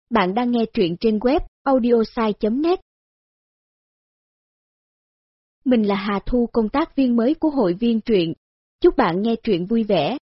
Bạn đang nghe truyện trên web audiosai.net. Mình là Hà Thu, công tác viên mới của hội viên truyện. Chúc bạn nghe truyện vui vẻ.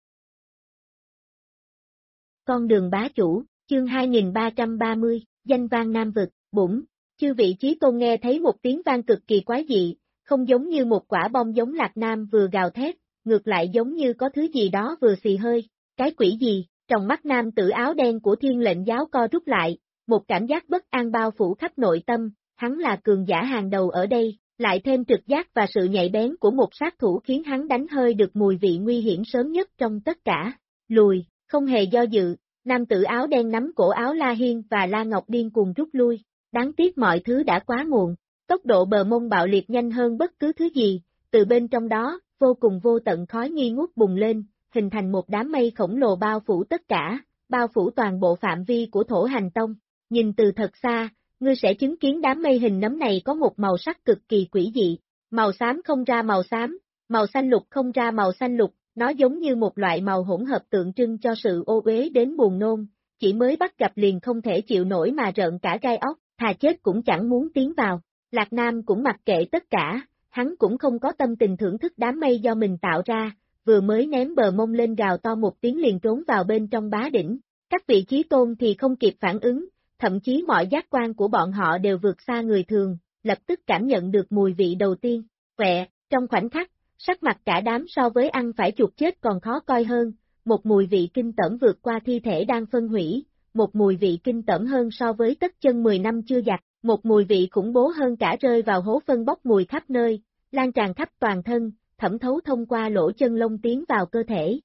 Con đường bá chủ, chương 2330, danh vang Nam Vực, bủng. Chư vị Chí Tôn nghe thấy một tiếng vang cực kỳ quái dị, không giống như một quả bom giống Lạc Nam vừa gào thét, ngược lại giống như có thứ gì đó vừa xì hơi. Cái quỷ gì? Trong mắt nam tử áo đen của Thiên Lệnh giáo co rút lại, một cảm giác bất an bao phủ khắp nội tâm, hắn là cường giả hàng đầu ở đây, lại thêm trực giác và sự nhạy bén của một sát thủ khiến hắn đánh hơi được mùi vị nguy hiểm sớm nhất trong tất cả. Lùi, không hề do dự, nam tử áo đen nắm cổ áo La Hiên và La Ngọc điên cuồng rút lui. Đáng tiếc mọi thứ đã quá muộn, tốc độ bờ mông bạo liệt nhanh hơn bất cứ thứ gì, từ bên trong đó, vô cùng vô tận khói nghi ngút bùng lên, hình thành một đám mây khổng lồ bao phủ tất cả, bao phủ toàn bộ phạm vi của Thổ Hành Tông. Nhìn từ thật xa, ngươi sẽ chứng kiến đám mây hình nấm này có một màu sắc cực kỳ quỷ dị, màu xám không ra màu xám, màu xanh lục không ra màu xanh lục, nó giống như một loại màu hỗn hợp tượng trưng cho sự ô uế đến buồn nôn, chỉ mới bắt gặp liền không thể chịu nổi mà rợn cả gai óc, thà chết cũng chẳng muốn tiến vào. Lạc Nam cũng mặc kệ tất cả, hắn cũng không có tâm tình thưởng thức đám mây do mình tạo ra, vừa mới ném bờ mông lên gào to một tiếng liền trốn vào bên trong bá đỉnh. Các vị Chí Tôn thì không kịp phản ứng, thậm chí mọi giác quan của bọn họ đều vượt xa người thường, lập tức cảm nhận được mùi vị đầu tiên. Quẹ, trong khoảnh khắc, sắc mặt cả đám so với ăn phải chuột chết còn khó coi hơn, một mùi vị kinh tởm vượt qua thi thể đang phân hủy, một mùi vị kinh tởm hơn so với tất chân 10 năm chưa giặt, một mùi vị khủng bố hơn cả rơi vào hố phân bốc mùi khắp nơi, lan tràn khắp toàn thân, thẩm thấu thông qua lỗ chân lông tiến vào cơ thể.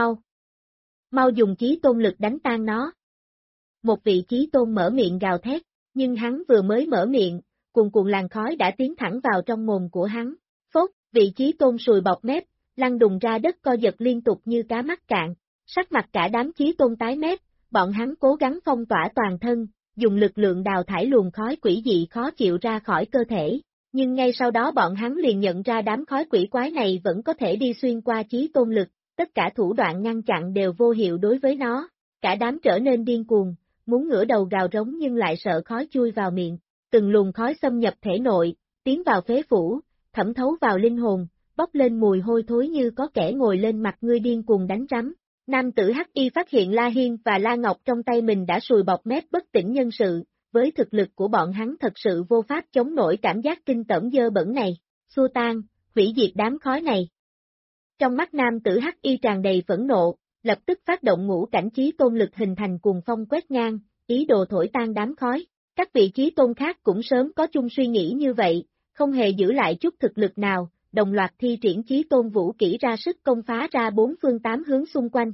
Mau dùng Chí Tôn lực đánh tan nó. Một vị Chí Tôn mở miệng gào thét, nhưng hắn vừa mới mở miệng, cuồn cuộn làn khói đã tiến thẳng vào trong mồm của hắn. Phốt, vị Chí Tôn sùi bọt mép, lăn đùng ra đất co giật liên tục như cá mắc cạn, sắc mặt cả đám Chí Tôn tái mét, bọn hắn cố gắng phong tỏa toàn thân, dùng lực lượng đào thải luồng khói quỷ dị khó chịu ra khỏi cơ thể. Nhưng ngay sau đó bọn hắn liền nhận ra đám khói quỷ quái này vẫn có thể đi xuyên qua Chí Tôn lực, tất cả thủ đoạn ngăn chặn đều vô hiệu đối với nó, cả đám trở nên điên cuồng, muốn ngửa đầu gào rống nhưng lại sợ khói chui vào miệng, từng luồng khói xâm nhập thể nội, tiến vào phế phủ, thẩm thấu vào linh hồn, bốc lên mùi hôi thối như có kẻ ngồi lên mặt ngươi điên cuồng đánh rắm. Nam tử Hắc Y phát hiện La Hiên và La Ngọc trong tay mình đã sùi bọt mép bất tỉnh nhân sự, với thực lực của bọn hắn thật sự vô pháp chống nổi cảm giác kinh tởm dơ bẩn này, xua tan, hủy diệt đám khói này. Trong mắt nam tử Hắc Y tràn đầy phẫn nộ, lập tức phát động ngũ cảnh Chí Tôn lực hình thành cuồng phong quét ngang, ý đồ thổi tan đám khói. Các vị Chí Tôn khác cũng sớm có chung suy nghĩ như vậy, không hề giữ lại chút thực lực nào, đồng loạt thi triển Chí Tôn vũ kỹ ra sức công phá ra bốn phương tám hướng xung quanh.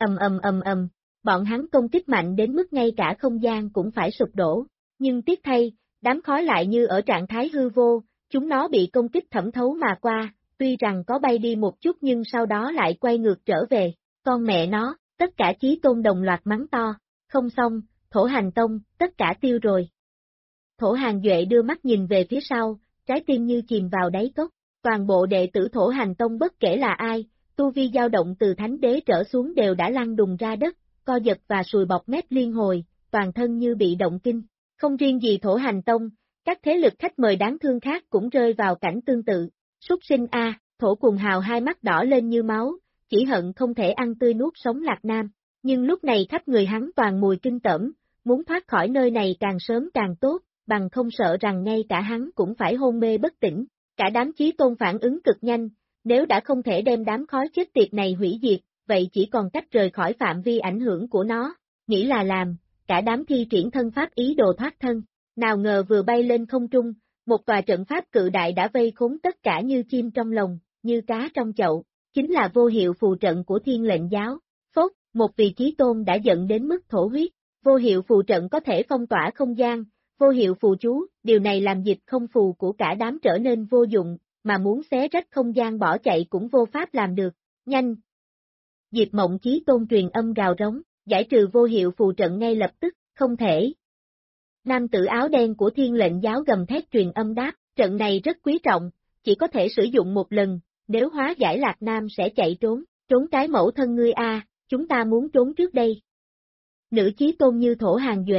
Ầm, bọn hắn công kích mạnh đến mức ngay cả không gian cũng phải sụp đổ, nhưng tiếc thay, đám khói lại như ở trạng thái hư vô, chúng nó bị công kích thẩm thấu mà qua, tuy rằng có bay đi một chút nhưng sau đó lại quay ngược trở về, con mẹ nó, tất cả Chí Tôn đồng loạt mắng to, không xong, Thổ Hành Tông, tất cả tiêu rồi. Thổ Hàng Duệ đưa mắt nhìn về phía sau, trái tim như chìm vào đáy cốc, toàn bộ đệ tử Thổ Hành Tông bất kể là ai, tu vi dao động từ thánh đế trở xuống đều đã lăn đùng ra đất, co giật và sùi bọt mép liên hồi, toàn thân như bị động kinh. Không riêng gì Thổ Hành Tông, các thế lực khách mời đáng thương khác cũng rơi vào cảnh tương tự. Súc sinh A, Thổ Cùng Hào hai mắt đỏ lên như máu, chỉ hận không thể ăn tươi nuốt sống Lạc Nam, nhưng lúc này khắp người hắn toàn mùi kinh tởm, muốn thoát khỏi nơi này càng sớm càng tốt, bằng không sợ rằng ngay cả hắn cũng phải hôn mê bất tỉnh. Cả đám Chí Tôn phản ứng cực nhanh, nếu đã không thể đem đám khói chết tiệt này hủy diệt, vậy chỉ còn cách rời khỏi phạm vi ảnh hưởng của nó, nghĩ là làm, cả đám thi triển thân pháp ý đồ thoát thân, nào ngờ vừa bay lên không trung, một tòa trận pháp cự đại đã vây khốn tất cả như chim trong lồng, như cá trong chậu, chính là vô hiệu phù trận của Thiên Lệnh giáo. Phốt, một vị Chí Tôn đã giận đến mức thổ huyết, vô hiệu phù trận có thể phong tỏa không gian, vô hiệu phù chú, điều này làm dịch không phù của cả đám trở nên vô dụng, mà muốn xé rách không gian bỏ chạy cũng vô pháp làm được. Nhanh! Diệp Mộng Chí Tôn truyền âm gào rống, giải trừ vô hiệu phù trận ngay lập tức, không thể. Nam tử áo đen của Thiên Lệnh giáo gầm thét truyền âm đáp, trận này rất quý trọng, chỉ có thể sử dụng một lần, nếu hóa giải Lạc Nam sẽ chạy trốn cái mẫu thân ngươi a, chúng ta muốn trốn trước đây. Nữ Chí Tôn như Thổ Hàng Duệ,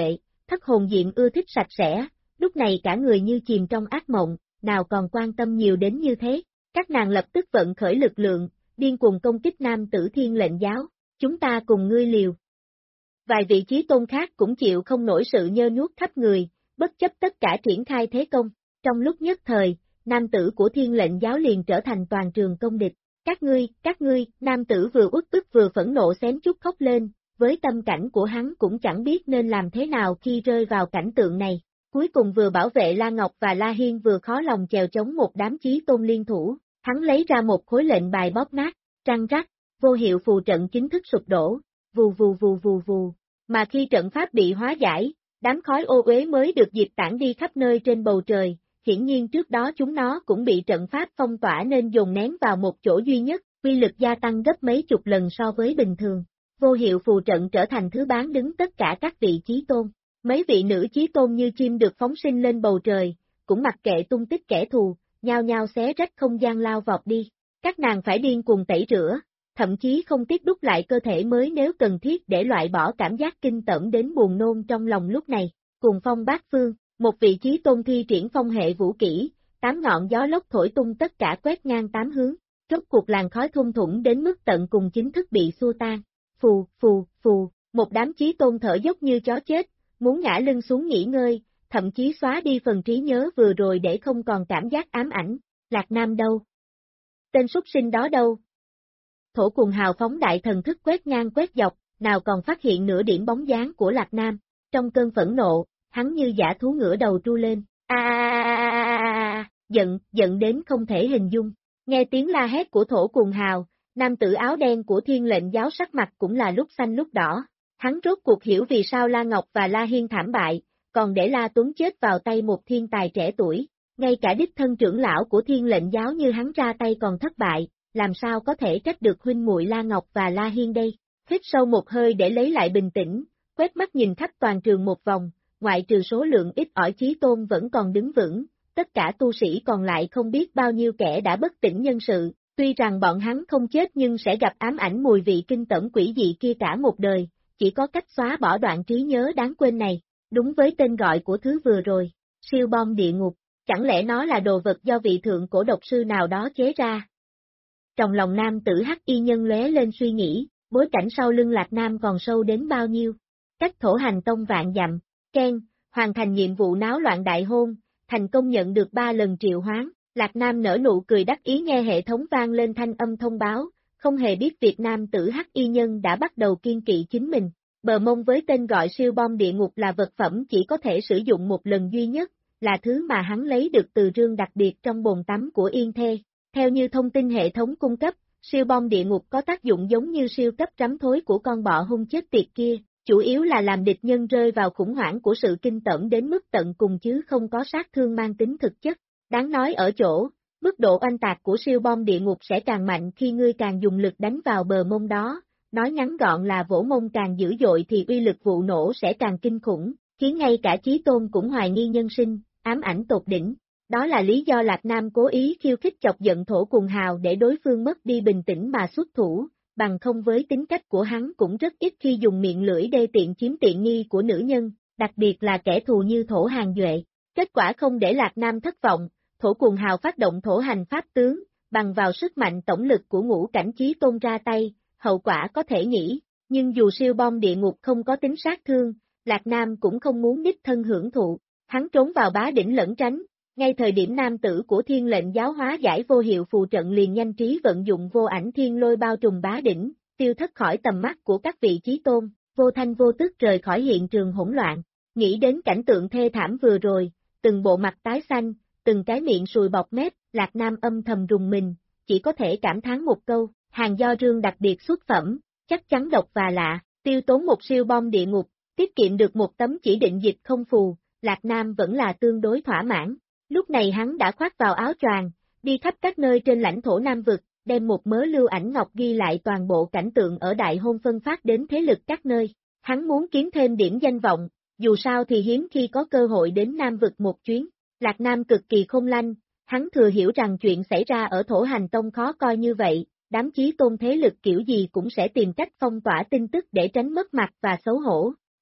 Thất hồn diệm ưa thích sạch sẽ, lúc này cả người như chìm trong ác mộng, nào còn quan tâm nhiều đến như thế. Các nàng lập tức vận khởi lực lượng, điên cuồng công kích nam tử Thiên Lệnh Giáo, chúng ta cùng ngươi liều. Vài vị chí tôn khác cũng chịu không nổi sự nhơ nhuốc khắp người, bất chấp tất cả triển khai thế công. Trong lúc nhất thời, nam tử của Thiên Lệnh Giáo liền trở thành toàn trường công địch. Các ngươi, nam tử vừa uất ức vừa phẫn nộ xém chút khóc lên, với tâm cảnh của hắn cũng chẳng biết nên làm thế nào khi rơi vào cảnh tượng này. Cuối cùng vừa bảo vệ La Ngọc và La Hiên vừa khó lòng chèo chống một đám chí tôn liên thủ, hắn lấy ra một khối lệnh bài bóp nát, trăng rắc, vô hiệu phù trận chính thức sụp đổ, vù vù vù vù vù. Mà khi trận pháp bị hóa giải, đám khói ô uế mới được dịp tản đi khắp nơi trên bầu trời, hiển nhiên trước đó chúng nó cũng bị trận pháp phong tỏa nên dồn nén vào một chỗ duy nhất, uy lực gia tăng gấp mấy chục lần so với bình thường. Vô hiệu phù trận trở thành thứ bán đứng tất cả các vị chí tôn. Mấy vị nữ chí tôn như chim được phóng sinh lên bầu trời, cũng mặc kệ tung tích kẻ thù, nhao nhao xé rách không gian lao vọt đi. Các nàng phải điên cuồng tẩy rửa, thậm chí không tiếc đúc lại cơ thể mới nếu cần thiết để loại bỏ cảm giác kinh tởm đến buồn nôn trong lòng lúc này. Cùng phong bát phương, một vị chí tôn thi triển phong hệ vũ kỹ, 8 ngọn gió lốc thổi tung tất cả quét ngang 8 hướng, rốt cuộc làn khói thung thủng đến mức tận cùng chính thức bị xua tan. Phù, phù, phù, một đám chí tôn thở dốc như chó chết, muốn ngã lưng xuống nghỉ ngơi, thậm chí xóa đi phần trí nhớ vừa rồi để không còn cảm giác ám ảnh. Lạc Nam đâu? Tên súc sinh đó đâu? Thổ Cùng hào phóng đại thần thức quét ngang quét dọc, nào còn phát hiện nửa điểm bóng dáng của Lạc Nam. Trong cơn phẫn nộ, hắn như dã thú ngửa đầu tru lên. Giận đến không thể hình dung. Nghe tiếng la hét của Thổ Cùng hào, nam tử áo đen của Thiên Lệnh Giáo sắc mặt cũng là lúc xanh lúc đỏ. Hắn rốt cuộc hiểu vì sao La Ngọc và La Hiên thảm bại, còn để La Tuấn chết vào tay một thiên tài trẻ tuổi. Ngay cả đích thân trưởng lão của Thiên Lệnh Giáo như hắn ra tay còn thất bại, làm sao có thể trách được huynh muội La Ngọc và La Hiên đây. Hít sâu một hơi để lấy lại bình tĩnh, quét mắt nhìn khắp toàn trường một vòng, ngoại trừ số lượng ít ỏi chí tôn vẫn còn đứng vững, tất cả tu sĩ còn lại không biết bao nhiêu kẻ đã bất tỉnh nhân sự, tuy rằng bọn hắn không chết nhưng sẽ gặp ám ảnh mùi vị kinh tởm quỷ dị kia cả một đời, chỉ có cách xóa bỏ đoạn trí nhớ đáng quên này, đúng với tên gọi của thứ vừa rồi, siêu bom địa ngục, chẳng lẽ nó là đồ vật do vị thượng cổ độc sư nào đó chế ra? Trong lòng nam tử hắc y nhân lóe lên suy nghĩ, bối cảnh sau lưng Lạc Nam còn sâu đến bao nhiêu? Cách Thổ Hành Tông vạn dặm, khen, hoàn thành nhiệm vụ náo loạn đại hôn, thành công nhận được 3 lần triệu hoán. Lạc Nam nở nụ cười đắc ý nghe hệ thống vang lên thanh âm thông báo, không hề biết Việt Nam tử hắc y nhân đã bắt đầu kiên kỵ chính mình. Bờ mông với tên gọi siêu bom địa ngục là vật phẩm chỉ có thể sử dụng một lần duy nhất, là thứ mà hắn lấy được từ rương đặc biệt trong bồn tắm của Yên Thê. Theo như thông tin hệ thống cung cấp, siêu bom địa ngục có tác dụng giống như siêu cấp rắm thối của con bọ hung chết tiệt kia, chủ yếu là làm địch nhân rơi vào khủng hoảng của sự kinh tởm đến mức tận cùng chứ không có sát thương mang tính thực chất. Đáng nói ở chỗ, mức độ oanh tạc của siêu bom địa ngục sẽ càng mạnh khi ngươi càng dùng lực đánh vào bờ mông đó, nói ngắn gọn là vỗ mông càng dữ dội thì uy lực vụ nổ sẽ càng kinh khủng, khiến ngay cả Chí Tôn cũng hoài nghi nhân sinh, ám ảnh tột đỉnh. Đó là lý do Lạc Nam cố ý khiêu khích chọc giận Thổ Cùng hào để đối phương mất đi bình tĩnh mà xuất thủ, bằng không với tính cách của hắn cũng rất ít khi dùng miệng lưỡi đê tiện chiếm tiện nghi của nữ nhân, đặc biệt là kẻ thù như Thổ Hàng Duệ. Kết quả không để Lạc Nam thất vọng, Thổ Cùng hào phát động thổ hành pháp tướng, bằng vào sức mạnh tổng lực của ngũ cảnh Chí Tôn ra tay, hậu quả có thể nghĩ, nhưng dù siêu bom địa ngục không có tính sát thương, Lạc Nam cũng không muốn đích thân hưởng thụ, hắn trốn vào bá đỉnh lẩn tránh. Ngay thời điểm nam tử của Thiên Lệnh Giáo hóa giải vô hiệu phù trận liền nhanh trí vận dụng vô ảnh thiên lôi bao trùm bá đỉnh, tiêu thất khỏi tầm mắt của các vị Chí Tôn, vô thanh vô tức rời khỏi hiện trường hỗn loạn. Nghĩ đến cảnh tượng thê thảm vừa rồi, từng bộ mặt tái xanh, từng cái miệng sùi bọt mép, Lạc Nam âm thầm rùng mình, chỉ có thể cảm thán một câu, hàng do rương đặc biệt xuất phẩm, chắc chắn độc và lạ, tiêu tốn một siêu bom địa ngục, tiết kiệm được một tấm chỉ định dịch không phù, Lạc Nam vẫn là tương đối thỏa mãn. Lúc này hắn đã khoác vào áo choàng, đi khắp các nơi trên lãnh thổ Nam Vực, đem một mớ lưu ảnh ngọc ghi lại toàn bộ cảnh tượng ở đại hôn phân phát đến thế lực các nơi. Hắn muốn kiếm thêm điểm danh vọng, dù sao thì hiếm khi có cơ hội đến Nam Vực một chuyến. Lạc Nam cực kỳ khôn lanh, hắn thừa hiểu rằng chuyện xảy ra ở Thổ Hành Tông khó coi như vậy, đám Chí Tôn thế lực kiểu gì cũng sẽ tìm cách phong tỏa tin tức để tránh mất mặt và xấu hổ.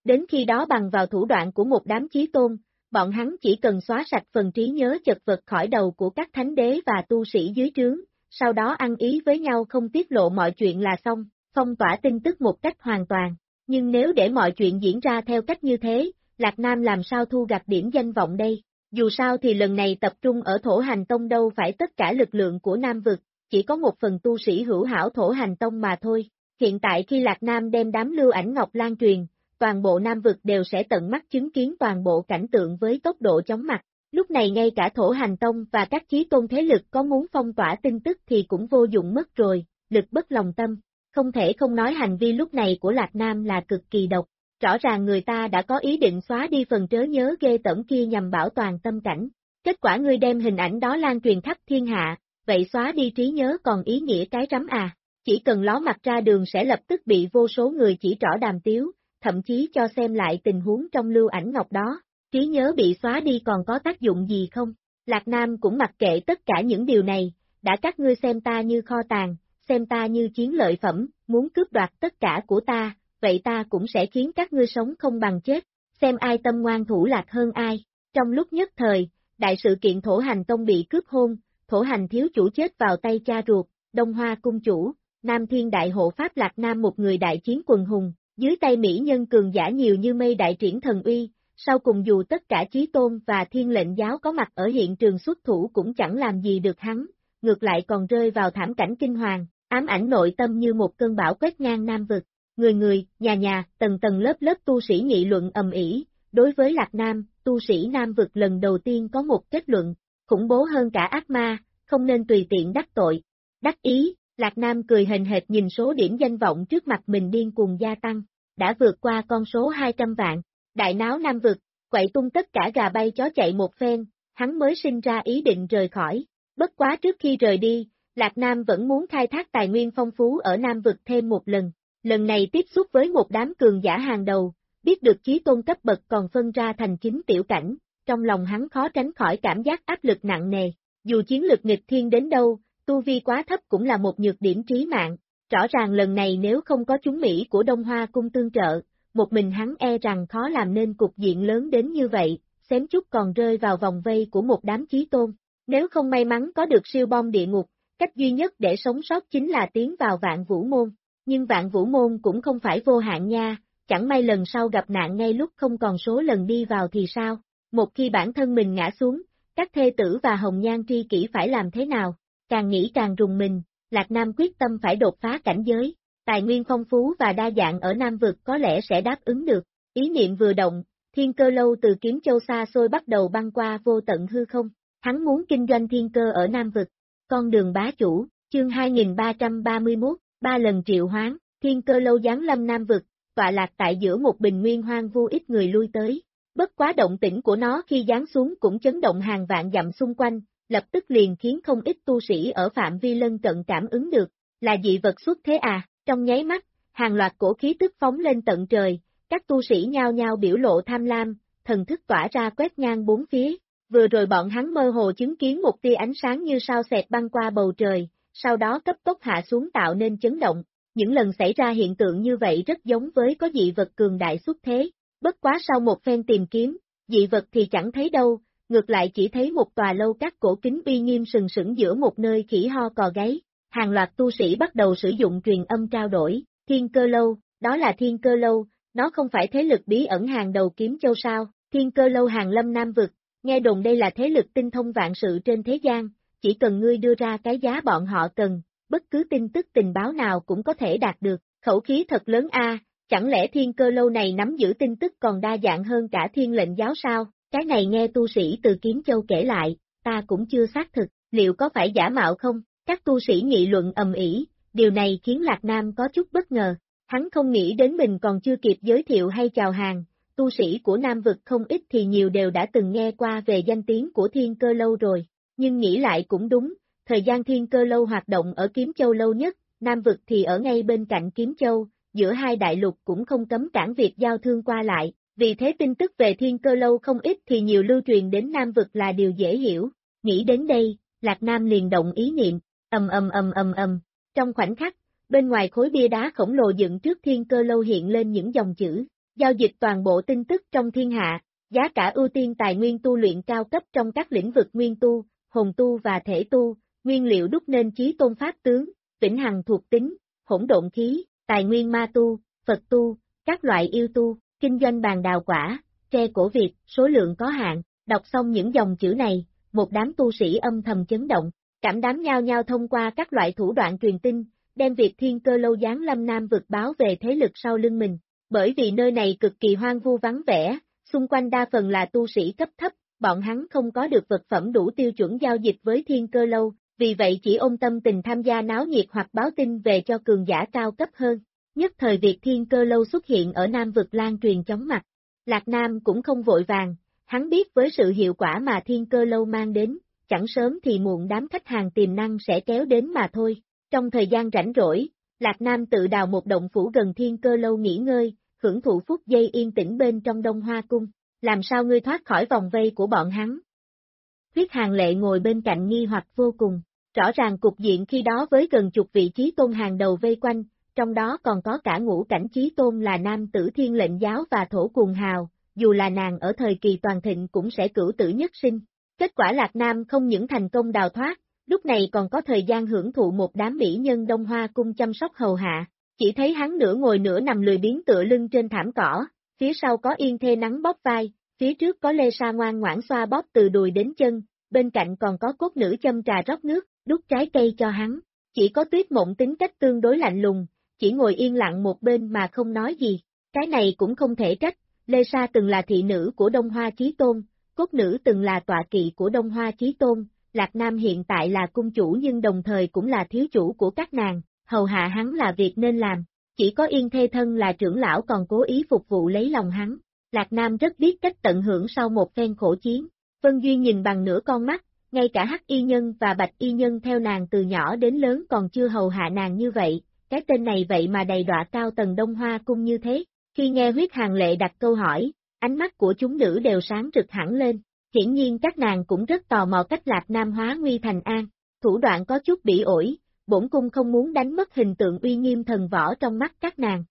Đến khi đó bằng vào thủ đoạn của một đám chí tôn, bọn hắn chỉ cần xóa sạch phần trí nhớ chật vật khỏi đầu của các thánh đế và tu sĩ dưới trướng, sau đó ăn ý với nhau không tiết lộ mọi chuyện là xong, phong tỏa tin tức một cách hoàn toàn. Nhưng nếu để mọi chuyện diễn ra theo cách như thế, Lạc Nam làm sao thu gặt điểm danh vọng đây? Dù sao thì lần này tập trung ở Thổ Hành Tông đâu phải tất cả lực lượng của Nam Vực, chỉ có một phần tu sĩ hữu hảo Thổ Hành Tông mà thôi. Hiện tại khi Lạc Nam đem đám lưu ảnh ngọc lan truyền, toàn bộ Nam Vực đều sẽ tận mắt chứng kiến toàn bộ cảnh tượng với tốc độ chóng mặt. Lúc này ngay cả Thổ Hành Tông và các chí tôn thế lực có muốn phong tỏa tin tức thì cũng vô dụng mất rồi, lực bất lòng tâm. Không thể không nói hành vi lúc này của Lạc Nam là cực kỳ độc. Rõ ràng người ta đã có ý định xóa đi phần trớ nhớ ghê tởm kia nhằm bảo toàn tâm cảnh. Kết quả ngươi đem hình ảnh đó lan truyền khắp thiên hạ, vậy xóa đi trí nhớ còn ý nghĩa cái rắm à? Chỉ cần ló mặt ra đường sẽ lập tức bị vô số người chỉ trỏ đàm tiếu, thậm chí cho xem lại tình huống trong lưu ảnh ngọc đó. Trí nhớ bị xóa đi còn có tác dụng gì không? Lạc Nam cũng mặc kệ tất cả những điều này, đã các ngươi xem ta như kho tàng, xem ta như chiến lợi phẩm, muốn cướp đoạt tất cả của ta, vậy ta cũng sẽ khiến các ngươi sống không bằng chết, xem ai tâm ngoan thủ lạc hơn ai. Trong lúc nhất thời, đại sự kiện Thổ Hành Tông bị cướp hôn, Thổ Hành thiếu chủ chết vào tay cha ruột, Đông Hoa cung chủ, Nam Thiên Đại Hộ Pháp Lạc Nam một người đại chiến quần hùng, dưới tay mỹ nhân cường giả nhiều như mây đại triển thần uy, sau cùng dù tất cả chí tôn và thiên lệnh giáo có mặt ở hiện trường xuất thủ cũng chẳng làm gì được hắn, ngược lại còn rơi vào thảm cảnh kinh hoàng, ám ảnh nội tâm như một cơn bão quét ngang Nam Vực. Người, nhà, tầng tầng lớp lớp tu sĩ nghị luận ầm ĩ. Đối với Lạc Nam, tu sĩ Nam Vực lần đầu tiên có một kết luận, khủng bố hơn cả ác ma, không nên tùy tiện đắc tội. Đắc ý, Lạc Nam cười hềnh hệt nhìn số điểm danh vọng trước mặt mình điên cuồng gia tăng, đã vượt qua con số 200 vạn. Đại náo Nam Vực, quậy tung tất cả gà bay chó chạy một phen, hắn mới sinh ra ý định rời khỏi. Bất quá trước khi rời đi, Lạc Nam vẫn muốn khai thác tài nguyên phong phú ở Nam Vực thêm một lần. Lần này tiếp xúc với một đám cường giả hàng đầu, biết được chí tôn cấp bậc còn phân ra thành chính tiểu cảnh, trong lòng hắn khó tránh khỏi cảm giác áp lực nặng nề. Dù chiến lực nghịch thiên đến đâu, tu vi quá thấp cũng là một nhược điểm trí mạng. Rõ ràng lần này nếu không có chúng Mỹ của Đông Hoa cung tương trợ, một mình hắn e rằng khó làm nên cục diện lớn đến như vậy, xém chút còn rơi vào vòng vây của một đám chí tôn. Nếu không may mắn có được siêu bom địa ngục, cách duy nhất để sống sót chính là tiến vào Vạn Vũ Môn. Nhưng Vạn Vũ Môn cũng không phải vô hạn nha, chẳng may lần sau gặp nạn ngay lúc không còn số lần đi vào thì sao? Một khi bản thân mình ngã xuống, các thê tử và hồng nhan tri kỷ phải làm thế nào? Càng nghĩ càng rùng mình, Lạc Nam quyết tâm phải đột phá cảnh giới. Tài nguyên phong phú và đa dạng ở Nam Vực có lẽ sẽ đáp ứng được. Ý niệm vừa động, thiên cơ lâu từ Kiếm Châu xa xôi bắt đầu băng qua vô tận hư không. Hắn muốn kinh doanh thiên cơ ở Nam Vực. Con đường bá chủ, chương 2331, 3 lần triệu hoán, thiên cơ lâu giáng lâm Nam Vực, tọa lạc tại giữa một bình nguyên hoang vu ít người lui tới. Bất quá động tĩnh của nó khi giáng xuống cũng chấn động hàng vạn dặm xung quanh, lập tức liền khiến không ít tu sĩ ở phạm vi lân cận cảm ứng được. Là dị vật xuất thế à? Trong nháy mắt, hàng loạt cổ khí tức phóng lên tận trời, các tu sĩ nhao nhao biểu lộ tham lam, thần thức tỏa ra quét ngang bốn phía. Vừa rồi bọn hắn mơ hồ chứng kiến một tia ánh sáng như sao xẹt băng qua bầu trời, sau đó cấp tốc hạ xuống tạo nên chấn động. Những lần xảy ra hiện tượng như vậy rất giống với có dị vật cường đại xuất thế. Bất quá sau một phen tìm kiếm, dị vật thì chẳng thấy đâu, ngược lại chỉ thấy một tòa lâu các cổ kính uy nghiêm sừng sững giữa một nơi khỉ ho cò gáy. Hàng loạt tu sĩ bắt đầu sử dụng truyền âm trao đổi, thiên cơ lâu, đó là thiên cơ lâu, nó không phải thế lực bí ẩn hàng đầu Kiếm Châu sao? Thiên cơ lâu hàng lâm Nam Vực, nghe đồn đây là thế lực tinh thông vạn sự trên thế gian, chỉ cần ngươi đưa ra cái giá bọn họ cần, bất cứ tin tức tình báo nào cũng có thể đạt được, khẩu khí thật lớn a, chẳng lẽ thiên cơ lâu này nắm giữ tin tức còn đa dạng hơn cả thiên lệnh giáo sao? Cái này nghe tu sĩ từ Kiếm Châu kể lại, ta cũng chưa xác thực, liệu có phải giả mạo không? Các tu sĩ nghị luận ầm ĩ, điều này khiến Lạc Nam có chút bất ngờ, hắn không nghĩ đến mình còn chưa kịp giới thiệu hay chào hàng, tu sĩ của Nam Vực không ít thì nhiều đều đã từng nghe qua về danh tiếng của thiên cơ lâu rồi, nhưng nghĩ lại cũng đúng, thời gian thiên cơ lâu hoạt động ở Kiếm Châu lâu nhất, Nam Vực thì ở ngay bên cạnh Kiếm Châu, giữa hai đại lục cũng không cấm cản việc giao thương qua lại, vì thế tin tức về thiên cơ lâu không ít thì nhiều lưu truyền đến Nam Vực là điều dễ hiểu. Nghĩ đến đây, Lạc Nam liền động ý niệm, ầm. Trong khoảnh khắc, bên ngoài khối bia đá khổng lồ dựng trước thiên cơ lâu hiện lên những dòng chữ, giao dịch toàn bộ tin tức trong thiên hạ, giá cả ưu tiên tài nguyên tu luyện cao cấp trong các lĩnh vực nguyên tu, hồn tu và thể tu, nguyên liệu đúc nên chí tôn pháp tướng, vĩnh hằng thuộc tính, hỗn độn khí, tài nguyên ma tu, Phật tu, các loại yêu tu, kinh doanh bàn đào quả, tre cổ Việt, số lượng có hạn. Đọc xong những dòng chữ này, một đám tu sĩ âm thầm chấn động, cảm đám nhao nhao thông qua các loại thủ đoạn truyền tin, đem việc Thiên Cơ Lâu giáng lâm Nam vực báo về thế lực sau lưng mình. Bởi vì nơi này cực kỳ hoang vu vắng vẻ, xung quanh đa phần là tu sĩ cấp thấp, bọn hắn không có được vật phẩm đủ tiêu chuẩn giao dịch với Thiên Cơ Lâu, vì vậy chỉ ôm tâm tình tham gia náo nhiệt hoặc báo tin về cho cường giả cao cấp hơn. Nhất thời việc Thiên Cơ Lâu xuất hiện ở Nam vực lan truyền chóng mặt. Lạc Nam cũng không vội vàng, hắn biết với sự hiệu quả mà Thiên Cơ Lâu mang đến, chẳng sớm thì muộn đám khách hàng tiềm năng sẽ kéo đến mà thôi. Trong thời gian rảnh rỗi, Lạc Nam tự đào một động phủ gần Thiên Cơ Lâu nghỉ ngơi, hưởng thụ phút giây yên tĩnh bên trong Đông Hoa Cung. Làm sao ngươi thoát khỏi vòng vây của bọn hắn? Huyết Hàng Lệ ngồi bên cạnh nghi hoặc vô cùng, rõ ràng cục diện khi đó với gần chục vị chí tôn hàng đầu vây quanh, trong đó còn có cả ngũ cảnh chí tôn là nam tử Thiên Lệnh Giáo và Thổ Cuồng Hào, dù là nàng ở thời kỳ toàn thịnh cũng sẽ cửu tử nhất sinh. Kết quả Lạc Nam không những thành công đào thoát, lúc này còn có thời gian hưởng thụ một đám mỹ nhân Đông Hoa Cung chăm sóc hầu hạ. Chỉ thấy hắn nửa ngồi nửa nằm lười biếng tựa lưng trên thảm cỏ, phía sau có Yên Thê nắng bóp vai, phía trước có Lê Sa ngoan ngoãn xoa bóp từ đùi đến chân, bên cạnh còn có cốt nữ châm trà rót nước, đút trái cây cho hắn. Chỉ có Tuyết Mộng tính cách tương đối lạnh lùng, chỉ ngồi yên lặng một bên mà không nói gì. Cái này cũng không thể trách, Lê Sa từng là thị nữ của Đông Hoa Chí Tôn, cốt nữ từng là tọa kỵ của Đông Hoa Chí Tôn, Lạc Nam hiện tại là cung chủ nhưng đồng thời cũng là thiếu chủ của các nàng, hầu hạ hắn là việc nên làm. Chỉ có Yên Thê thân là trưởng lão còn cố ý phục vụ lấy lòng hắn. Lạc Nam rất biết cách tận hưởng sau một phen khổ chiến. Vân Duyên nhìn bằng nửa con mắt, ngay cả Hắc Y Nhân và Bạch Y Nhân theo nàng từ nhỏ đến lớn còn chưa hầu hạ nàng như vậy, cái tên này vậy mà đầy đọa cao tầng Đông Hoa Cung như thế. Khi nghe Huyết Hàng Lệ đặt câu hỏi, ánh mắt của chúng nữ đều sáng rực hẳn lên, hiển nhiên các nàng cũng rất tò mò cách Lạc Nam hóa nguy thành an, thủ đoạn có chút bỉ ổi, bổn cung không muốn đánh mất hình tượng uy nghiêm thần võ trong mắt các nàng.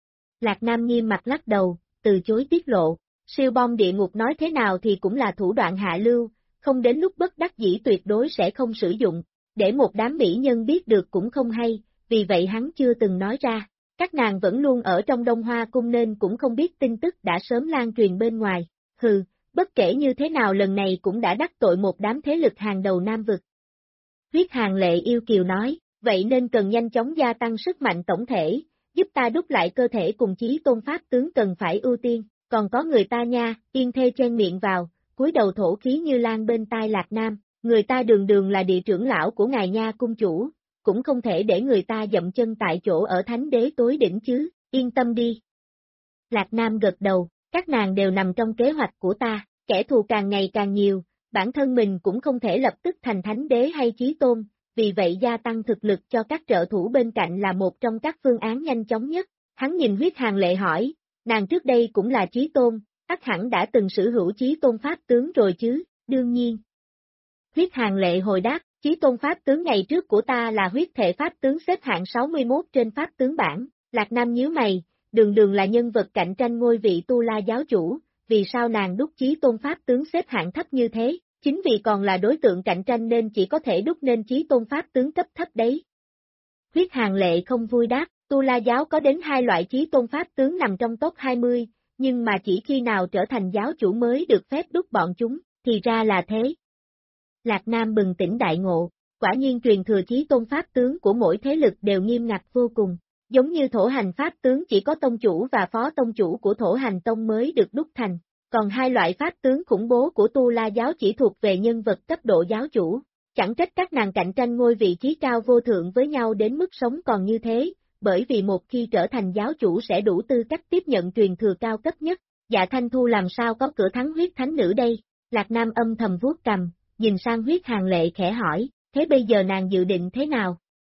Lạc Nam nghiêm mặt lắc đầu, từ chối tiết lộ, siêu bom địa ngục nói thế nào thì cũng là thủ đoạn hạ lưu, không đến lúc bất đắc dĩ tuyệt đối sẽ không sử dụng, để một đám mỹ nhân biết được cũng không hay, vì vậy hắn chưa từng nói ra. Các nàng vẫn luôn ở trong Đông Hoa Cung nên cũng không biết tin tức đã sớm lan truyền bên ngoài, hừ, bất kể như thế nào lần này cũng đã đắc tội một đám thế lực hàng đầu Nam vực. Huyết Hàng Lệ yêu kiều nói, vậy nên cần nhanh chóng gia tăng sức mạnh tổng thể, giúp ta đúc lại cơ thể cùng chí tôn pháp tướng cần phải ưu tiên, còn có người ta nha, Yên Thê chen miệng vào, cúi đầu thổ khí như lan bên tai Lạc Nam, người ta đường đường là địa trưởng lão của ngài nha cung chủ, cũng không thể để người ta dậm chân tại chỗ ở thánh đế tối đỉnh chứ, yên tâm đi. Lạc Nam gật đầu, các nàng đều nằm trong kế hoạch của ta, kẻ thù càng ngày càng nhiều, bản thân mình cũng không thể lập tức thành thánh đế hay chí tôn, vì vậy gia tăng thực lực cho các trợ thủ bên cạnh là một trong các phương án nhanh chóng nhất. Hắn nhìn Huyết Hàng Lệ hỏi, nàng trước đây cũng là chí tôn, ắt hẳn đã từng sở hữu chí tôn pháp tướng rồi chứ, đương nhiên. Huyết Hàng Lệ hồi đáp, chí tôn pháp tướng ngày trước của ta là huyết thể pháp tướng xếp hạng 61 trên pháp tướng bảng. Lạc Nam nhíu mày, đường đường là nhân vật cạnh tranh ngôi vị Tu La giáo chủ, vì sao nàng đúc chí tôn pháp tướng xếp hạng thấp như thế, chính vì còn là đối tượng cạnh tranh nên chỉ có thể đúc nên chí tôn pháp tướng cấp thấp đấy. Huyết Hàng Lệ không vui đáp, Tu La giáo có đến 2 loại chí tôn pháp tướng nằm trong top 20, nhưng mà chỉ khi nào trở thành giáo chủ mới được phép đúc bọn chúng, thì ra là thế. Lạc Nam bừng tỉnh đại ngộ, quả nhiên truyền thừa chí tôn pháp tướng của mỗi thế lực đều nghiêm ngặt vô cùng, giống như Thổ Hành pháp tướng chỉ có tông chủ và phó tông chủ của Thổ Hành tông mới được đúc thành, còn 2 loại pháp tướng khủng bố của Tu La giáo chỉ thuộc về nhân vật cấp độ giáo chủ, chẳng trách các nàng cạnh tranh ngôi vị trí cao vô thượng với nhau đến mức sống còn như thế, bởi vì một khi trở thành giáo chủ sẽ đủ tư cách tiếp nhận truyền thừa cao cấp nhất, Dạ Thanh Thu làm sao có cửa thắng huyết thánh nữ đây, Lạc Nam âm thầm vuốt cằm, nhìn sang Huyết Hàng Lệ khẽ hỏi, thế bây giờ nàng dự định thế nào?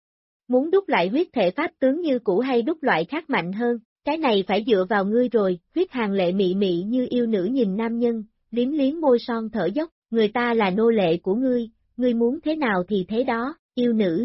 Muốn đúc lại huyết thể pháp tướng như cũ hay đúc loại khác mạnh hơn, cái này phải dựa vào ngươi rồi, Huyết Hàng Lệ mị mị như yêu nữ nhìn nam nhân, liếm liếm môi son thở dốc, người ta là nô lệ của ngươi muốn thế nào thì thế đó, yêu nữ.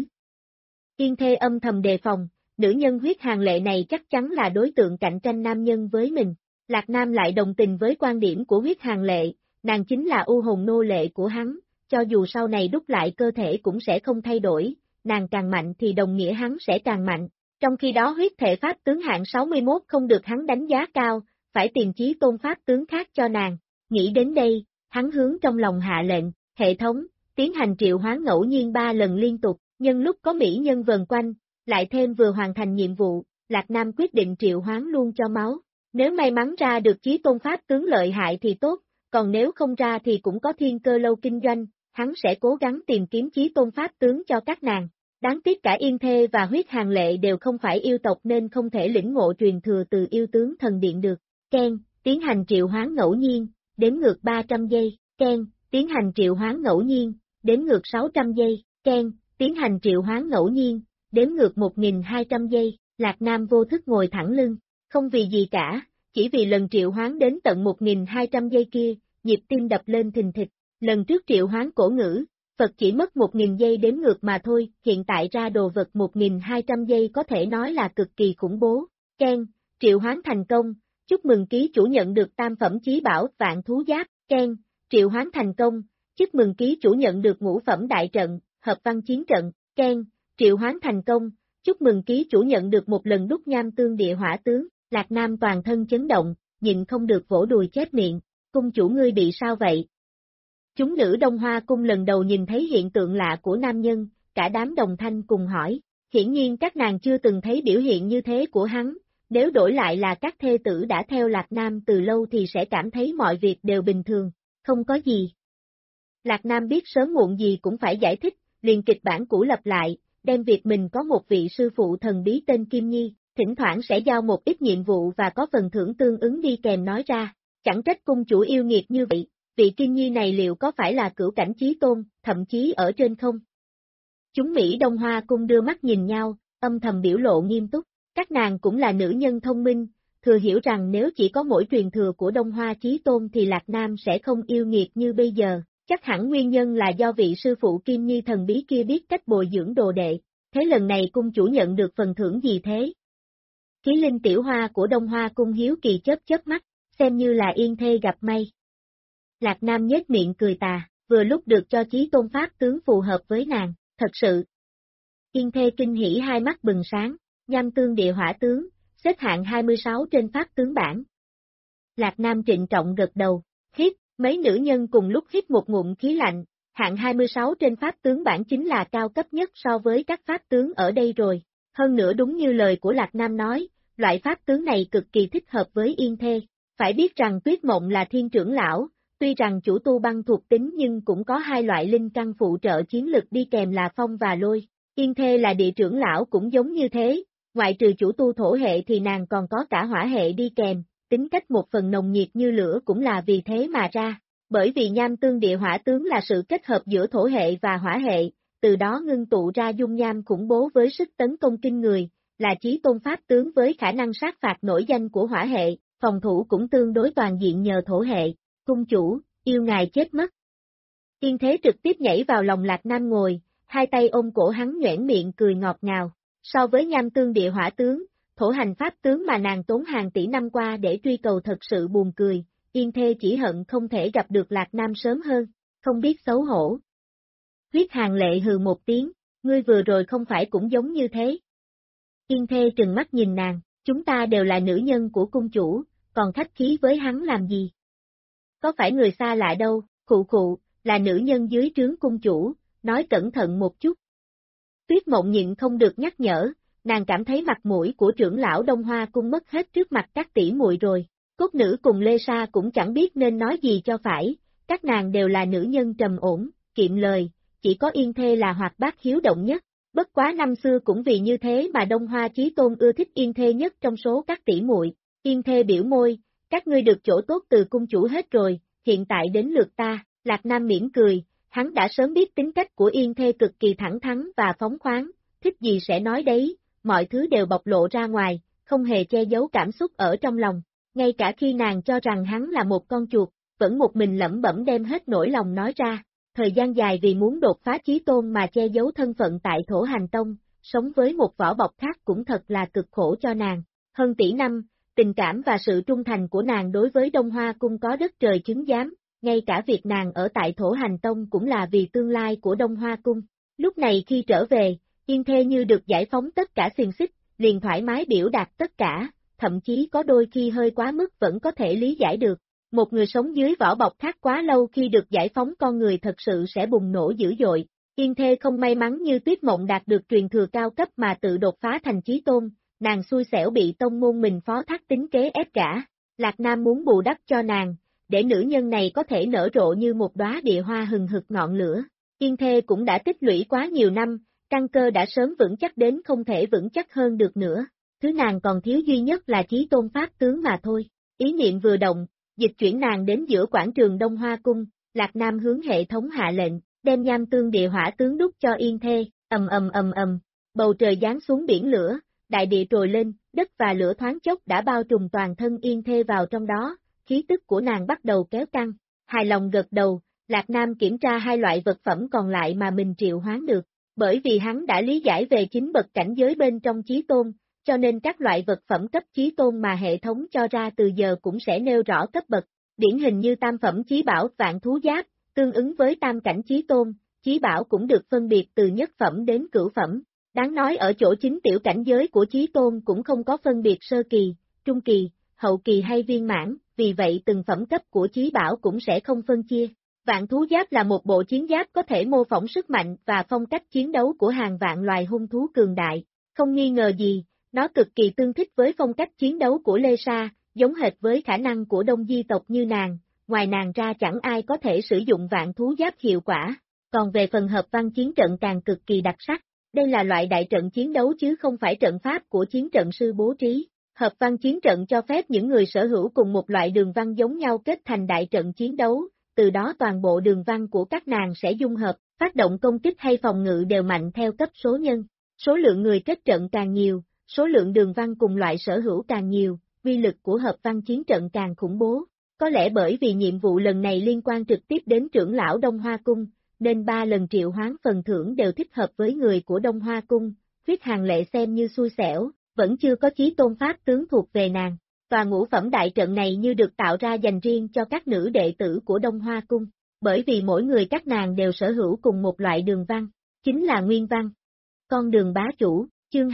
Yên Thê âm thầm đề phòng, nữ nhân Huyết Hàng Lệ này chắc chắn là đối tượng cạnh tranh nam nhân với mình, Lạc Nam lại đồng tình với quan điểm của Huyết Hàn Lệ, nàng chính là u hồn nô lệ của hắn, cho dù sau này đúc lại cơ thể cũng sẽ không thay đổi, nàng càng mạnh thì đồng nghĩa hắn sẽ càng mạnh. Trong khi đó huyết thể pháp tướng hạng 61 không được hắn đánh giá cao, phải tìm chí tôn pháp tướng khác cho nàng. Nghĩ đến đây, hắn hướng trong lòng hạ lệnh, hệ thống, tiến hành triệu hoán ngẫu nhiên 3 lần liên tục, nhân lúc có mỹ nhân vần quanh, lại thêm vừa hoàn thành nhiệm vụ, Lạc Nam quyết định triệu hoán luôn cho máu. Nếu may mắn ra được chí tôn pháp tướng lợi hại thì tốt, còn nếu không ra thì cũng có thiên cơ lâu kinh doanh, hắn sẽ cố gắng tìm kiếm chí tôn pháp tướng cho các nàng. Đáng tiếc cả Yên Thê và Huyết Hàn Lệ đều không phải yêu tộc nên không thể lĩnh ngộ truyền thừa từ yêu tướng thần điện được. Ken, tiến hành triệu hoán ngẫu nhiên, đếm ngược 300 giây. Ken, tiến hành triệu hoán ngẫu nhiên, đếm ngược 600 giây. Ken, tiến hành triệu hoán ngẫu nhiên, đếm ngược 1200 giây. Lạc Nam vô thức ngồi thẳng lưng, không vì gì cả, chỉ vì lần triệu hoán đến tận 1200 giây kia, nhịp tim đập lên thình thịch. Lần trước triệu hoán cổ ngữ, Phật chỉ mất 1000 giây đếm ngược mà thôi, hiện tại ra đồ vật 1200 giây có thể nói là cực kỳ khủng bố. Ken, triệu hoán thành công, chúc mừng ký chủ nhận được tam phẩm chí bảo vạn thú giáp. Ken, triệu hoán thành công, chúc mừng ký chủ nhận được ngũ phẩm đại trận, hợp văn chiến trận. Ken, triệu hoán thành công, chúc mừng ký chủ nhận được một lần đúc nham tương địa hỏa tướng. Lạc Nam toàn thân chấn động, nhịn không được vỗ đùi chép miệng, cung chủ ngươi bị sao vậy? Chúng nữ Đông Hoa cung lần đầu nhìn thấy hiện tượng lạ của nam nhân, cả đám đồng thanh cùng hỏi, hiển nhiên các nàng chưa từng thấy biểu hiện như thế của hắn, nếu đổi lại là các thê tử đã theo Lạc Nam từ lâu thì sẽ cảm thấy mọi việc đều bình thường, không có gì. Lạc Nam biết sớm muộn gì cũng phải giải thích, liền kịch bản cũ lặp lại, đem việc mình có một vị sư phụ thần bí tên Kim Nhi, thỉnh thoảng sẽ giao một ít nhiệm vụ và có phần thưởng tương ứng đi kèm nói ra, chẳng trách cung chủ yêu nghiệt như vậy. Vị Kim Nhi này liệu có phải là cửu cảnh chí tôn, thậm chí ở trên không? Chúng Mỹ Đông Hoa cung đưa mắt nhìn nhau, âm thầm biểu lộ nghiêm túc, các nàng cũng là nữ nhân thông minh, thừa hiểu rằng nếu chỉ có mỗi truyền thừa của Đông Hoa chí tôn thì Lạc Nam sẽ không yêu nghiệt như bây giờ, chắc hẳn nguyên nhân là do vị sư phụ Kim Nhi thần bí kia biết cách bồi dưỡng đồ đệ, thế lần này cung chủ nhận được phần thưởng gì thế? Ký linh tiểu hoa của Đông Hoa cung hiếu kỳ chớp mắt, xem như là Yên Thê gặp may. Lạc Nam nhếch miệng cười tà, vừa lúc được cho chí tôn pháp tướng phù hợp với nàng, thật sự. Yên Thê kinh hỉ hai mắt bừng sáng, nham tương địa hỏa tướng, xếp hạng 26 trên pháp tướng bảng. Lạc Nam trịnh trọng gật đầu, hít, mấy nữ nhân cùng lúc hít một ngụm khí lạnh, hạng 26 trên pháp tướng bảng chính là cao cấp nhất so với các pháp tướng ở đây rồi. Hơn nữa đúng như lời của Lạc Nam nói, loại pháp tướng này cực kỳ thích hợp với Yên Thê. Phải biết rằng Tuyết Mộng là thiên trưởng lão, tuy rằng chủ tu băng thuộc tính nhưng cũng có hai loại linh căn phụ trợ chiến lực đi kèm là phong và lôi. Yên Thê là địa trưởng lão cũng giống như thế, ngoại trừ chủ tu thổ hệ thì nàng còn có cả hỏa hệ đi kèm, tính cách một phần nồng nhiệt như lửa cũng là vì thế mà ra. Bởi vì nham tương địa hỏa tướng là sự kết hợp giữa thổ hệ và hỏa hệ, từ đó ngưng tụ ra dung nham khủng bố với sức tấn công kinh người, là chí tôn pháp tướng với khả năng sát phạt nổi danh của hỏa hệ, phòng thủ cũng tương đối toàn diện nhờ thổ hệ. Cung chủ, yêu ngài chết mất. Yên Thế trực tiếp nhảy vào lòng Lạc Nam ngồi, hai tay ôm cổ hắn nhoẻn miệng cười ngọt ngào. So với nham tương địa hỏa tướng, thổ hành pháp tướng mà nàng tốn hàng tỷ năm qua để truy cầu thật sự buồn cười, Yên Thê chỉ hận không thể gặp được Lạc Nam sớm hơn, không biết xấu hổ. Huyết Hàn Lệ hừ một tiếng, ngươi vừa rồi không phải cũng giống như thế. Yên Thê trừng mắt nhìn nàng, chúng ta đều là nữ nhân của cung chủ, còn khách khí với hắn làm gì? Có phải người xa lạ đâu, khụ, là nữ nhân dưới trướng cung chủ, nói cẩn thận một chút. Tuyết Mộng nhịn không được nhắc nhở, nàng cảm thấy mặt mũi của trưởng lão Đông Hoa cung mất hết trước mặt các tỷ muội rồi. Cốt nữ cùng Lê Sa cũng chẳng biết nên nói gì cho phải, các nàng đều là nữ nhân trầm ổn, kiệm lời, chỉ có Yên Thê là hoạt bát hiếu động nhất. Bất quá năm xưa cũng vì như thế mà Đông Hoa Chí Tôn ưa thích Yên Thê nhất trong số các tỷ muội. Yên Thê biểu môi, các ngươi được chỗ tốt từ cung chủ hết rồi, hiện tại đến lượt ta. Lạc Nam mỉm cười, hắn đã sớm biết tính cách của Yên Thê cực kỳ thẳng thắn và phóng khoáng, thích gì sẽ nói đấy, mọi thứ đều bộc lộ ra ngoài, không hề che giấu cảm xúc ở trong lòng. Ngay cả khi nàng cho rằng hắn là một con chuột, vẫn một mình lẩm bẩm đem hết nỗi lòng nói ra. Thời gian dài vì muốn đột phá chí tôn mà che giấu thân phận tại Thổ Hành Tông, sống với một vỏ bọc khác cũng thật là cực khổ cho nàng. Hơn tỷ năm, tình cảm và sự trung thành của nàng đối với Đông Hoa Cung có đất trời chứng giám, ngay cả việc nàng ở tại Thổ Hành Tông cũng là vì tương lai của Đông Hoa Cung. Lúc này khi trở về, Yên Thê như được giải phóng tất cả xiềng xích, liền thoải mái biểu đạt tất cả, thậm chí có đôi khi hơi quá mức vẫn có thể lý giải được. Một người sống dưới vỏ bọc thác quá lâu khi được giải phóng con người thật sự sẽ bùng nổ dữ dội. Yên Thê không may mắn như Tuyết Mộng đạt được truyền thừa cao cấp mà tự đột phá thành chí tôn, nàng xui xẻo bị tông môn mình phó thác tính kế ép gả. Lạc Nam muốn bù đắp cho nàng, để nữ nhân này có thể nở rộ như một đóa địa hoa hừng hực ngọn lửa. Yên Thê cũng đã tích lũy quá nhiều năm, căn cơ đã sớm vững chắc đến không thể vững chắc hơn được nữa. Thứ nàng còn thiếu duy nhất là chí tôn pháp tướng mà thôi. Ý niệm vừa động, dịch chuyển nàng đến giữa quảng trường Đông Hoa Cung, Lạc Nam hướng hệ thống hạ lệnh, đem nham tương địa hỏa tướng đúc cho Yên Thê, ầm, bầu trời giáng xuống biển lửa, đại địa trồi lên, đất và lửa thoáng chốc đã bao trùm toàn thân Yên Thê vào trong đó, khí tức của nàng bắt đầu kéo căng. Hài lòng gật đầu, Lạc Nam kiểm tra hai loại vật phẩm còn lại mà mình triệu hoán được, bởi vì hắn đã lý giải về chính bậc cảnh giới bên trong chí tôn, cho nên các loại vật phẩm cấp chí tôn mà hệ thống cho ra từ giờ cũng sẽ nêu rõ cấp bậc, điển hình như tam phẩm chí bảo Vạn Thú Giáp, tương ứng với tam cảnh chí tôn, chí bảo cũng được phân biệt từ nhất phẩm đến cửu phẩm. Đáng nói ở chỗ chính tiểu cảnh giới của chí tôn cũng không có phân biệt sơ kỳ, trung kỳ, hậu kỳ hay viên mãn, vì vậy từng phẩm cấp của chí bảo cũng sẽ không phân chia. Vạn Thú Giáp là một bộ chiến giáp có thể mô phỏng sức mạnh và phong cách chiến đấu của hàng vạn loài hung thú cường đại. Không nghi ngờ gì, nó cực kỳ tương thích với phong cách chiến đấu của Lê Sa, giống hệt với khả năng của Đông Di tộc như nàng, ngoài nàng ra chẳng ai có thể sử dụng Vạn Thú Giáp hiệu quả. Còn về phần hợp văn chiến trận càng cực kỳ đặc sắc, đây là loại đại trận chiến đấu chứ không phải trận pháp của chiến trận sư bố trí. Hợp văn chiến trận cho phép những người sở hữu cùng một loại đường văn giống nhau kết thành đại trận chiến đấu, từ đó toàn bộ đường văn của các nàng sẽ dung hợp, phát động công kích hay phòng ngự đều mạnh theo cấp số nhân. Số lượng người kết trận càng nhiều, số lượng đường văn cùng loại sở hữu càng nhiều, uy lực của hợp văn chiến trận càng khủng bố. Có lẽ bởi vì nhiệm vụ lần này liên quan trực tiếp đến trưởng lão Đông Hoa Cung, nên 3 lần triệu hoán phần thưởng đều thích hợp với người của Đông Hoa Cung, Huyết Hàng Lệ xem như xui xẻo, vẫn chưa có chí tôn pháp tướng thuộc về nàng. Tòa ngũ phẩm đại trận này như được tạo ra dành riêng cho các nữ đệ tử của Đông Hoa Cung, bởi vì mỗi người các nàng đều sở hữu cùng một loại đường văn, chính là nguyên văn. Con đường bá chủ, chương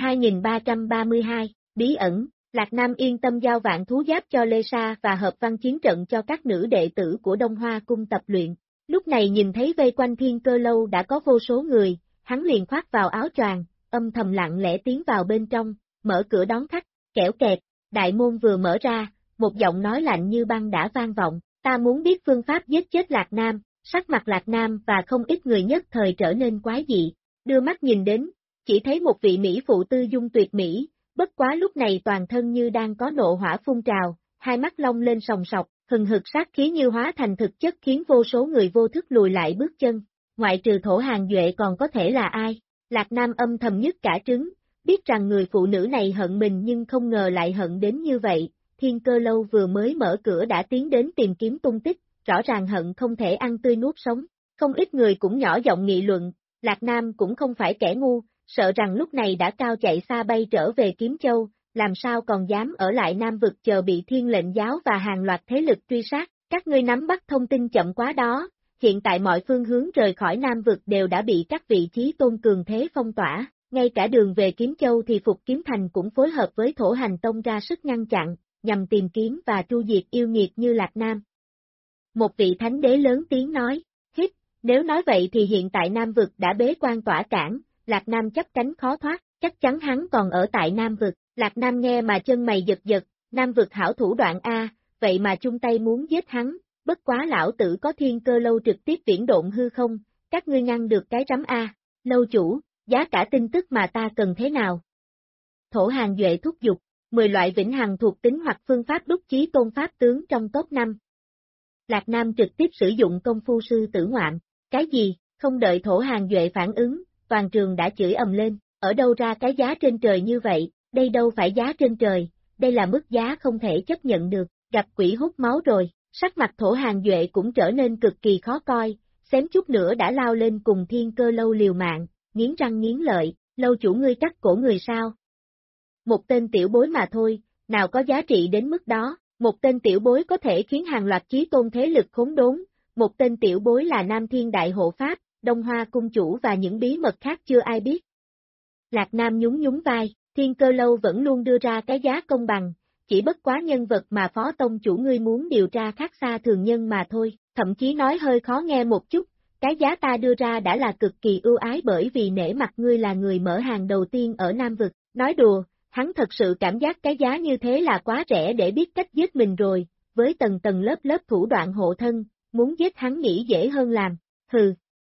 2332, bí ẩn, Lạc Nam yên tâm giao Vạn Thú Giáp cho Lê Sa và hợp văn chiến trận cho các nữ đệ tử của Đông Hoa Cung tập luyện. Lúc này nhìn thấy vây quanh Thiên Cơ Lâu đã có vô số người, hắn liền khoác vào áo choàng, âm thầm lặng lẽ tiến vào bên trong, mở cửa đón khách, kẽo kẹt, đại môn vừa mở ra, một giọng nói lạnh như băng đã vang vọng, ta muốn biết phương pháp giết chết Lạc Nam, sắc mặt Lạc Nam và không ít người nhất thời trở nên quái dị, đưa mắt nhìn đến, chỉ thấy một vị mỹ phụ tư dung tuyệt mỹ, bất quá lúc này toàn thân như đang có nộ hỏa phun trào, hai mắt long lên sòng sọc, hừng hực sát khí như hóa thành thực chất khiến vô số người vô thức lùi lại bước chân, ngoại trừ Thổ Hàng Duệ còn có thể là ai, Lạc Nam âm thầm nhất cả trứng, biết rằng người phụ nữ này hận mình nhưng không ngờ lại hận đến như vậy, Thiên Cơ Lâu vừa mới mở cửa đã tiến đến tìm kiếm tung tích, rõ ràng hận không thể ăn tươi nuốt sống, không ít người cũng nhỏ giọng nghị luận, Lạc Nam cũng không phải kẻ ngu, sợ rằng lúc này đã cao chạy xa bay trở về Kiếm Châu, làm sao còn dám ở lại Nam Vực chờ bị Thiên Lệnh Giáo và hàng loạt thế lực truy sát, các ngươi nắm bắt thông tin chậm quá đó, hiện tại mọi phương hướng rời khỏi Nam Vực đều đã bị các vị chí tôn cường thế phong tỏa, ngay cả đường về Kiếm Châu thì Phục Kiếm Thành cũng phối hợp với Thổ Hành Tông ra sức ngăn chặn, nhằm tìm kiếm và tru diệt yêu nghiệt như Lạc Nam. Một vị thánh đế lớn tiếng nói, hít, nếu nói vậy thì hiện tại Nam Vực đã bế quan tỏa cản, Lạc Nam chấp cánh khó thoát, chắc chắn hắn còn ở tại Nam Vực, Lạc Nam nghe mà chân mày giật giật, Nam Vực hảo thủ đoạn A, vậy mà chung tay muốn giết hắn, bất quá lão tử có Thiên Cơ Lâu trực tiếp viễn độn hư không, các ngươi ngăn được cái rắm A, lâu chủ, giá cả tin tức mà ta cần thế nào? Thổ Hàng Duệ thúc giục, 10 loại vĩnh hằng thuộc tính hoặc phương pháp đúc chí tôn pháp tướng trong top 5. Lạc Nam trực tiếp sử dụng công phu sư tử ngoạm, cái gì, không đợi Thổ Hàng Duệ phản ứng, toàn trường đã chửi ầm lên, ở đâu ra cái giá trên trời như vậy, đây đâu phải giá trên trời, đây là mức giá không thể chấp nhận được, gặp quỷ hút máu rồi, sắc mặt Thổ Hàng Duệ cũng trở nên cực kỳ khó coi, xém chút nữa đã lao lên cùng Thiên Cơ Lâu liều mạng, nghiến răng nghiến lợi, lâu chủ ngươi cắt cổ người sao? Một tên tiểu bối mà thôi, nào có giá trị đến mức đó, một tên tiểu bối có thể khiến hàng loạt chí tôn thế lực khốn đốn, một tên tiểu bối là Nam Thiên Đại Hộ Pháp, Đông Hoa Cung Chủ và những bí mật khác chưa ai biết. Lạc Nam nhún nhún vai, Thiên Cơ Lâu vẫn luôn đưa ra cái giá công bằng, chỉ bất quá nhân vật mà Phó Tông Chủ ngươi muốn điều tra khác xa thường nhân mà thôi, thậm chí nói hơi khó nghe một chút, cái giá ta đưa ra đã là cực kỳ ưu ái bởi vì nể mặt ngươi là người mở hàng đầu tiên ở Nam Vực, nói đùa, hắn thật sự cảm giác cái giá như thế là quá rẻ để biết cách giết mình rồi, với tầng tầng lớp lớp thủ đoạn hộ thân, muốn giết hắn nghĩ dễ hơn làm, hừ.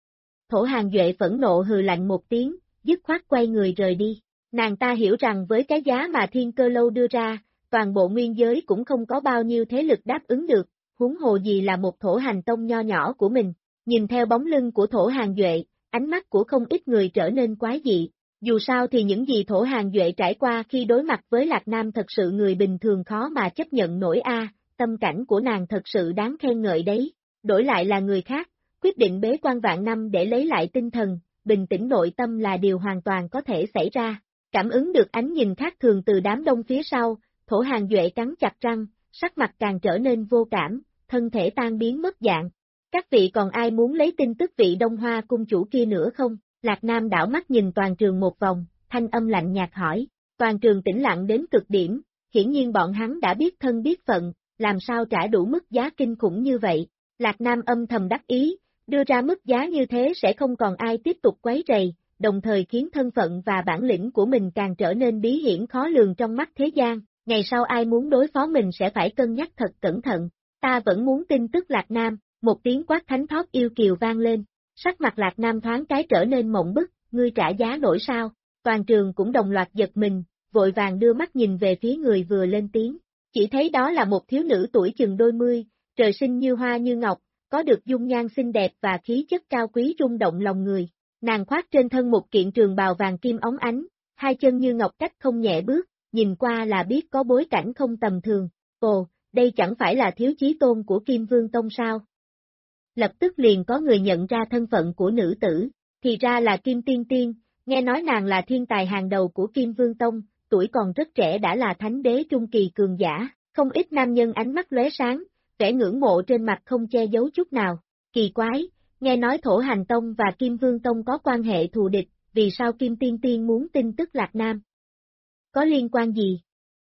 Thổ Hàng Duệ phẫn nộ hừ lạnh một tiếng, dứt khoát quay người rời đi, nàng ta hiểu rằng với cái giá mà Thiên Cơ Lâu đưa ra, toàn bộ nguyên giới cũng không có bao nhiêu thế lực đáp ứng được, huống hồ gì là một thổ hành tông nho nhỏ của mình. Nhìn theo bóng lưng của Thổ Hàng Duệ, ánh mắt của không ít người trở nên quái dị. Dù sao thì những gì Thổ Hàng Duệ trải qua khi đối mặt với Lạc Nam thật sự người bình thường khó mà chấp nhận nổi tâm cảnh của nàng thật sự đáng khen ngợi đấy. Đổi lại là người khác, quyết định bế quan vạn năm để lấy lại tinh thần, bình tĩnh nội tâm là điều hoàn toàn có thể xảy ra. Cảm ứng được ánh nhìn khác thường từ đám đông phía sau, Thổ Hàng Duệ cắn chặt răng, sắc mặt càng trở nên vô cảm, thân thể tan biến mất dạng. Các vị còn ai muốn lấy tin tức vị Đông Hoa Cung Chủ kia nữa không? Lạc Nam đảo mắt nhìn toàn trường một vòng, thanh âm lạnh nhạt hỏi. Toàn trường tĩnh lặng đến cực điểm, hiển nhiên bọn hắn đã biết thân biết phận, làm sao trả đủ mức giá kinh khủng như vậy. Lạc Nam âm thầm đắc ý, đưa ra mức giá như thế sẽ không còn ai tiếp tục quấy rầy, đồng thời khiến thân phận và bản lĩnh của mình càng trở nên bí hiểm khó lường trong mắt thế gian. Ngày sau ai muốn đối phó mình sẽ phải cân nhắc thật cẩn thận. Ta vẫn muốn tin tức Lạc Nam. Một tiếng quát thánh thót yêu kiều vang lên, sắc mặt Lạc Nam thoáng cái trở nên mộng bức, ngươi trả giá nổi sao, toàn trường cũng đồng loạt giật mình, vội vàng đưa mắt nhìn về phía người vừa lên tiếng, chỉ thấy đó là một thiếu nữ tuổi chừng đôi mươi, trời sinh như hoa như ngọc, có được dung nhan xinh đẹp và khí chất cao quý rung động lòng người, nàng khoác trên thân một kiện trường bào vàng kim óng ánh, hai chân như ngọc cách không nhẹ bước, nhìn qua là biết có bối cảnh không tầm thường, ồ, đây chẳng phải là thiếu chí tôn của Kim Vương Tông sao? Lập tức liền có người nhận ra thân phận của nữ tử, thì ra là Kim Tiên Tiên, nghe nói nàng là thiên tài hàng đầu của Kim Vương Tông, tuổi còn rất trẻ đã là thánh đế trung kỳ cường giả, không ít nam nhân ánh mắt lóe sáng, vẻ ngưỡng mộ trên mặt không che giấu chút nào, kỳ quái, nghe nói Thổ Hành Tông và Kim Vương Tông có quan hệ thù địch, vì sao Kim Tiên Tiên muốn tin tức Lạc Nam? Có liên quan gì?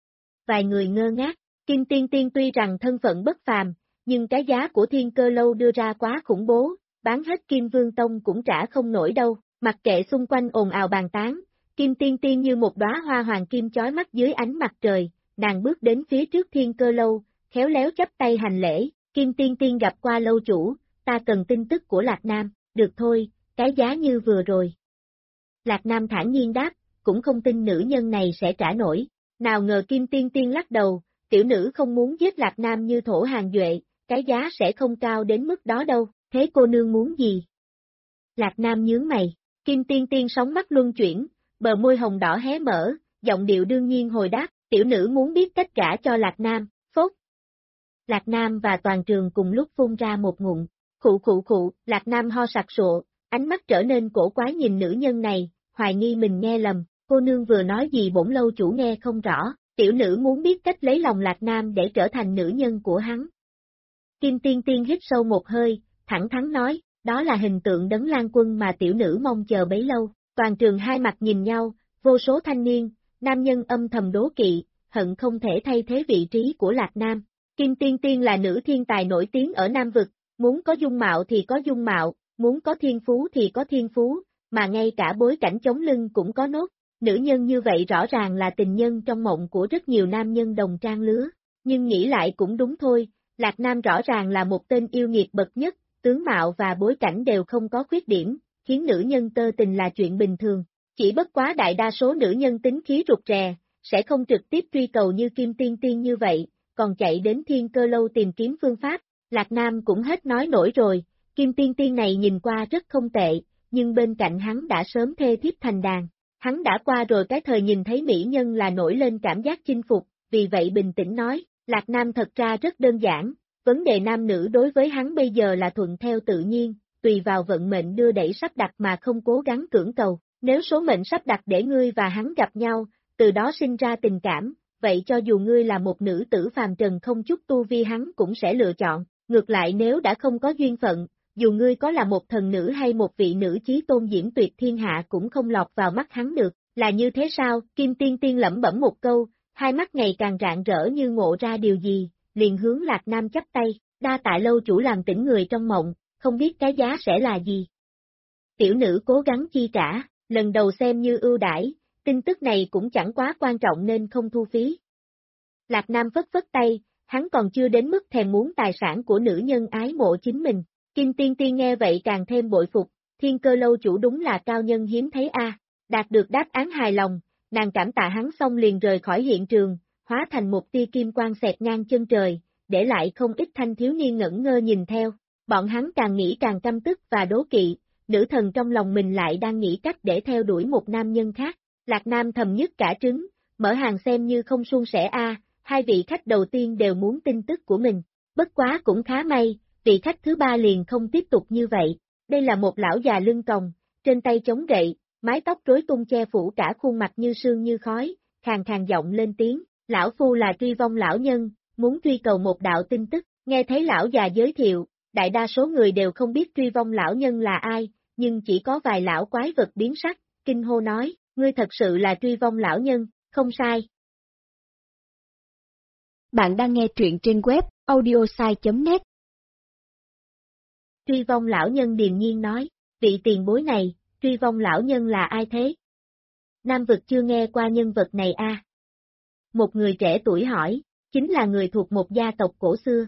Vài người ngơ ngác, Kim Tiên Tiên tuy rằng thân phận bất phàm, nhưng cái giá của Thiên Cơ Lâu đưa ra quá khủng bố, bán hết Kim Vương Tông cũng trả không nổi đâu, mặc kệ xung quanh ồn ào bàn tán, Kim Tiên Tiên như một đóa hoa hoàng kim chói mắt dưới ánh mặt trời, nàng bước đến phía trước Thiên Cơ Lâu, khéo léo chắp tay hành lễ, Kim Tiên Tiên gặp qua lâu chủ, ta cần tin tức của Lạc Nam, được thôi, cái giá như vừa rồi. Lạc Nam thản nhiên đáp, cũng không tin nữ nhân này sẽ trả nổi, nào ngờ Kim Tiên Tiên lắc đầu, tiểu nữ không muốn giết Lạc Nam như Thổ Hàng Duệ, cái giá sẽ không cao đến mức đó đâu, thế cô nương muốn gì? Lạc Nam nhướng mày, Kim Tiên Tiên sóng mắt luân chuyển, bờ môi hồng đỏ hé mở, giọng điệu đương nhiên hồi đáp, tiểu nữ muốn biết cách gả cho Lạc Nam, phốt. Lạc Nam và toàn trường cùng lúc phun ra một ngụm, khụ, Lạc Nam ho sặc sụa, ánh mắt trở nên cổ quái nhìn nữ nhân này, hoài nghi mình nghe lầm, cô nương vừa nói gì bổn lâu chủ nghe không rõ, tiểu nữ muốn biết cách lấy lòng Lạc Nam để trở thành nữ nhân của hắn. Kim Tiên Tiên hít sâu một hơi, thẳng thắn nói, đó là hình tượng Đấng Lang Quân mà tiểu nữ mong chờ bấy lâu, toàn trường hai mặt nhìn nhau, vô số thanh niên, nam nhân âm thầm đố kỵ, hận không thể thay thế vị trí của Lạc Nam. Kim Tiên Tiên là nữ thiên tài nổi tiếng ở Nam Vực, muốn có dung mạo thì có dung mạo, muốn có thiên phú thì có thiên phú, mà ngay cả bối cảnh chống lưng cũng có nốt. Nữ nhân như vậy rõ ràng là tình nhân trong mộng của rất nhiều nam nhân đồng trang lứa, nhưng nghĩ lại cũng đúng thôi, Lạc Nam rõ ràng là một tên yêu nghiệt bậc nhất, tướng mạo và bối cảnh đều không có khuyết điểm, khiến nữ nhân tơ tình là chuyện bình thường, chỉ bất quá đại đa số nữ nhân tính khí rụt rè, sẽ không trực tiếp truy cầu như Kim Tiên Tiên như vậy, còn chạy đến Thiên Cơ Lâu tìm kiếm phương pháp, Lạc Nam cũng hết nói nổi rồi, Kim Tiên Tiên này nhìn qua rất không tệ, nhưng bên cạnh hắn đã sớm thê thiếp thành đàn. Hắn đã qua rồi cái thời nhìn thấy mỹ nhân là nổi lên cảm giác chinh phục, vì vậy bình tĩnh nói, Lạc Nam thật ra rất đơn giản, vấn đề nam nữ đối với hắn bây giờ là thuận theo tự nhiên, tùy vào vận mệnh đưa đẩy sắp đặt mà không cố gắng cưỡng cầu, nếu số mệnh sắp đặt để ngươi và hắn gặp nhau, từ đó sinh ra tình cảm, vậy cho dù ngươi là một nữ tử phàm trần không chút tu vi hắn cũng sẽ lựa chọn, ngược lại nếu đã không có duyên phận, dù ngươi có là một thần nữ hay một vị nữ chí tôn diễm tuyệt thiên hạ cũng không lọt vào mắt hắn được, là như thế sao? Kim Tiên Tiên lẩm bẩm một câu, hai mắt ngày càng rạng rỡ như ngộ ra điều gì, liền hướng Lạc Nam chắp tay, đa tạ lâu chủ làm tỉnh người trong mộng, không biết cái giá sẽ là gì. Tiểu nữ cố gắng chi trả, lần đầu xem như ưu đãi, tin tức này cũng chẳng quá quan trọng nên không thu phí. Lạc Nam phất phất tay, hắn còn chưa đến mức thèm muốn tài sản của nữ nhân ái mộ chính mình. Kim Tiên Tiên nghe vậy càng thêm bội phục, Thiên Cơ lâu chủ đúng là cao nhân hiếm thấy a. Đạt được đáp án hài lòng, nàng cảm tạ hắn xong liền rời khỏi hiện trường, hóa thành một tia kim quang xẹt ngang chân trời, để lại không ít thanh thiếu niên ngẩn ngơ nhìn theo. Bọn hắn càng nghĩ càng căm tức và đố kỵ, nữ thần trong lòng mình lại đang nghĩ cách để theo đuổi một nam nhân khác. Lạc Nam thầm nhức cả trứng, mở hàng xem như không suôn sẻ a. Hai vị khách đầu tiên đều muốn tin tức của mình. Bất quá cũng khá may, vị khách thứ ba liền không tiếp tục như vậy. Đây là một lão già lưng còng, trên tay chống gậy, mái tóc rối tung che phủ cả khuôn mặt như sương như khói, khàn khàn giọng lên tiếng, lão phu là Truy Vong lão nhân, muốn truy cầu một đạo tin tức. Nghe thấy lão già giới thiệu, đại đa số người đều không biết Truy Vong lão nhân là ai, nhưng chỉ có vài lão quái vật biến sắc, kinh hô nói, ngươi thật sự là Truy Vong lão nhân, không sai. Bạn đang nghe truyện trên web audiosai.net. Truy Vong lão nhân điềm nhiên nói, vị tiền bối này, Truy Vong lão nhân là ai thế? Nam vực chưa nghe qua nhân vật này a. Một người trẻ tuổi hỏi, chính là người thuộc một gia tộc cổ xưa.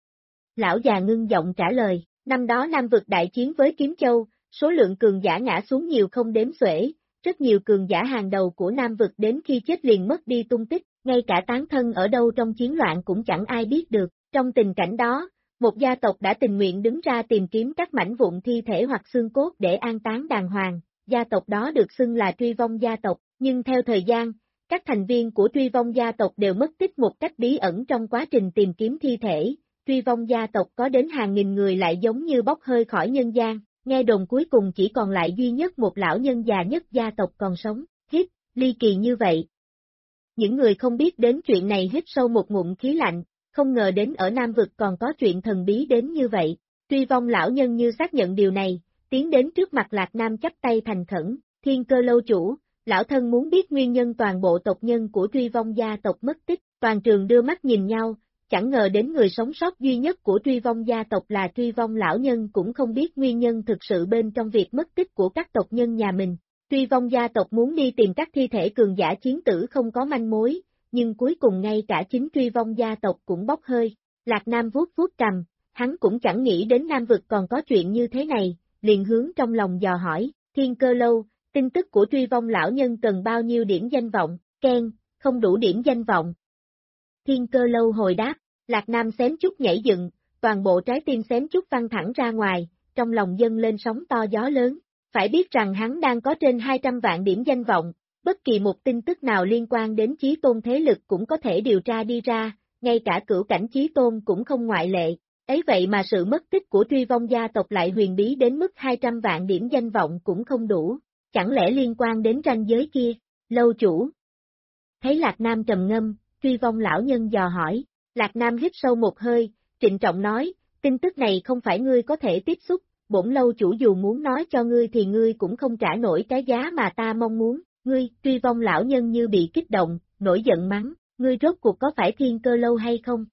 Lão già ngưng giọng trả lời, năm đó Nam vực đại chiến với Kiếm Châu, số lượng cường giả ngã xuống nhiều không đếm xuể, rất nhiều cường giả hàng đầu của Nam vực đến khi chết liền mất đi tung tích, ngay cả tán thân ở đâu trong chiến loạn cũng chẳng ai biết được. Trong tình cảnh đó, một gia tộc đã tình nguyện đứng ra tìm kiếm các mảnh vụn thi thể hoặc xương cốt để an táng đàng hoàng, gia tộc đó được xưng là Truy Vong gia tộc, nhưng theo thời gian, các thành viên của Truy Vong gia tộc đều mất tích một cách bí ẩn trong quá trình tìm kiếm thi thể. Truy Vong gia tộc có đến hàng nghìn người lại giống như bốc hơi khỏi nhân gian, nghe đồn cuối cùng chỉ còn lại duy nhất một lão nhân già nhất gia tộc còn sống, hít, ly kỳ như vậy. Những người không biết đến chuyện này hít sâu một ngụm khí lạnh, không ngờ đến ở Nam vực còn có chuyện thần bí đến như vậy. Truy Vong lão nhân như xác nhận điều này, tiến đến trước mặt Lạc Nam chắp tay thành khẩn, Thiên Cơ lâu chủ, lão thân muốn biết nguyên nhân toàn bộ tộc nhân của Truy Vong gia tộc mất tích, toàn trường đưa mắt nhìn nhau, chẳng ngờ đến người sống sót duy nhất của Truy Vong gia tộc là Truy Vong lão nhân cũng không biết nguyên nhân thực sự bên trong việc mất tích của các tộc nhân nhà mình. Truy Vong gia tộc muốn đi tìm các thi thể cường giả chiến tử không có manh mối, nhưng cuối cùng ngay cả chính Truy Vong gia tộc cũng bốc hơi. Lạc Nam vuốt vuốt cằm, hắn cũng chẳng nghĩ đến Nam vực còn có chuyện như thế này, liền hướng trong lòng dò hỏi, Thiên Cơ lâu, tin tức của Truy Vong lão nhân cần bao nhiêu điểm danh vọng, khen, không đủ điểm danh vọng. Thiên Cơ lâu hồi đáp, Lạc Nam xém chút nhảy dựng, toàn bộ trái tim xém chút văng thẳng ra ngoài, trong lòng dâng lên sóng to gió lớn. Phải biết rằng hắn đang có trên 200 vạn điểm danh vọng, bất kỳ một tin tức nào liên quan đến chí tôn thế lực cũng có thể điều tra đi ra, ngay cả cửu cảnh chí tôn cũng không ngoại lệ. Ấy vậy mà sự mất tích của Truy Vong gia tộc lại huyền bí đến mức 200 vạn điểm danh vọng cũng không đủ, chẳng lẽ liên quan đến ranh giới kia, lâu chủ. Thấy Lạc Nam trầm ngâm, Truy Vong lão nhân dò hỏi, Lạc Nam hít sâu một hơi, trịnh trọng nói, tin tức này không phải ngươi có thể tiếp xúc, bổn lâu chủ dù muốn nói cho ngươi thì ngươi cũng không trả nổi cái giá mà ta mong muốn, ngươi, Truy Vong lão nhân như bị kích động, nổi giận mắng, ngươi rốt cuộc có phải Thiên Cơ lâu hay không?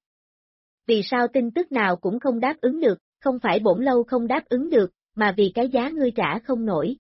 Vì sao tin tức nào cũng không đáp ứng được, không phải bổn lâu không đáp ứng được, mà vì cái giá ngươi trả không nổi.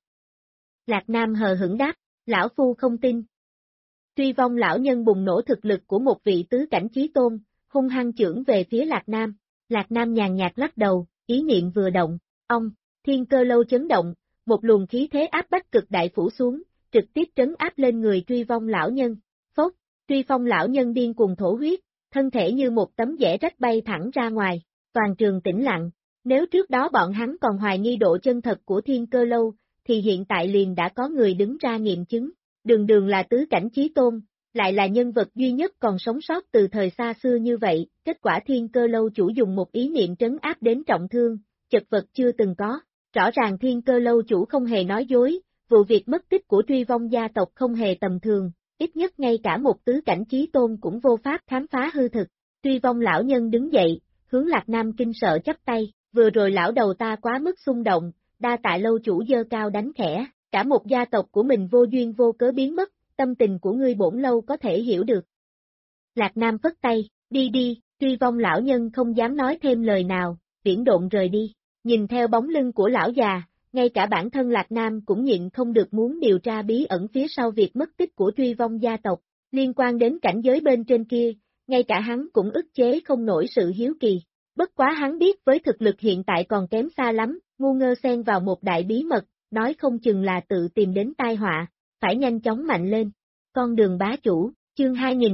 Lạc Nam hờ hững đáp, lão phu không tin. Truy Vong lão nhân bùng nổ thực lực của một vị tứ cảnh chí tôn, hung hăng chưởng về phía Lạc Nam. Lạc Nam nhàn nhạt lắc đầu, ý niệm vừa động, ông, Thiên Cơ lâu chấn động, một luồng khí thế áp bách cực đại phủ xuống, trực tiếp trấn áp lên người Truy Vong lão nhân. Phốc, Truy Vong lão nhân điên cuồng thổ huyết, thân thể như một tấm vẽ rách bay thẳng ra ngoài, toàn trường tĩnh lặng. Nếu trước đó bọn hắn còn hoài nghi độ chân thật của Thiên Cơ lâu, thì hiện tại liền đã có người đứng ra nghiệm chứng. Đường đường là tứ cảnh chí tôn, lại là nhân vật duy nhất còn sống sót từ thời xa xưa như vậy, kết quả Thiên Cơ lâu chủ dùng một ý niệm trấn áp đến trọng thương, chật vật chưa từng có. Rõ ràng Thiên Cơ lâu chủ không hề nói dối, vụ việc mất tích của Truy Vong gia tộc không hề tầm thường, ít nhất ngay cả một tứ cảnh chí tôn cũng vô pháp khám phá hư thực. Truy Vong lão nhân đứng dậy, hướng Lạc Nam kinh sợ chắp tay, vừa rồi lão đầu ta quá mức xung động, đa tạ lâu chủ giơ cao đánh khẽ, cả một gia tộc của mình vô duyên vô cớ biến mất, tâm tình của ngươi bổn lâu có thể hiểu được. Lạc Nam phất tay, đi đi, Truy Vong lão nhân không dám nói thêm lời nào, viễn độn rời đi, nhìn theo bóng lưng của lão già, ngay cả bản thân Lạc Nam cũng nhịn không được muốn điều tra bí ẩn phía sau việc mất tích của Truy Vong gia tộc, liên quan đến cảnh giới bên trên kia, ngay cả hắn cũng ức chế không nổi sự hiếu kỳ. Bất quá hắn biết với thực lực hiện tại còn kém xa lắm, ngu ngơ xen vào một đại bí mật, nói không chừng là tự tìm đến tai họa, phải nhanh chóng mạnh lên. Con đường bá chủ, chương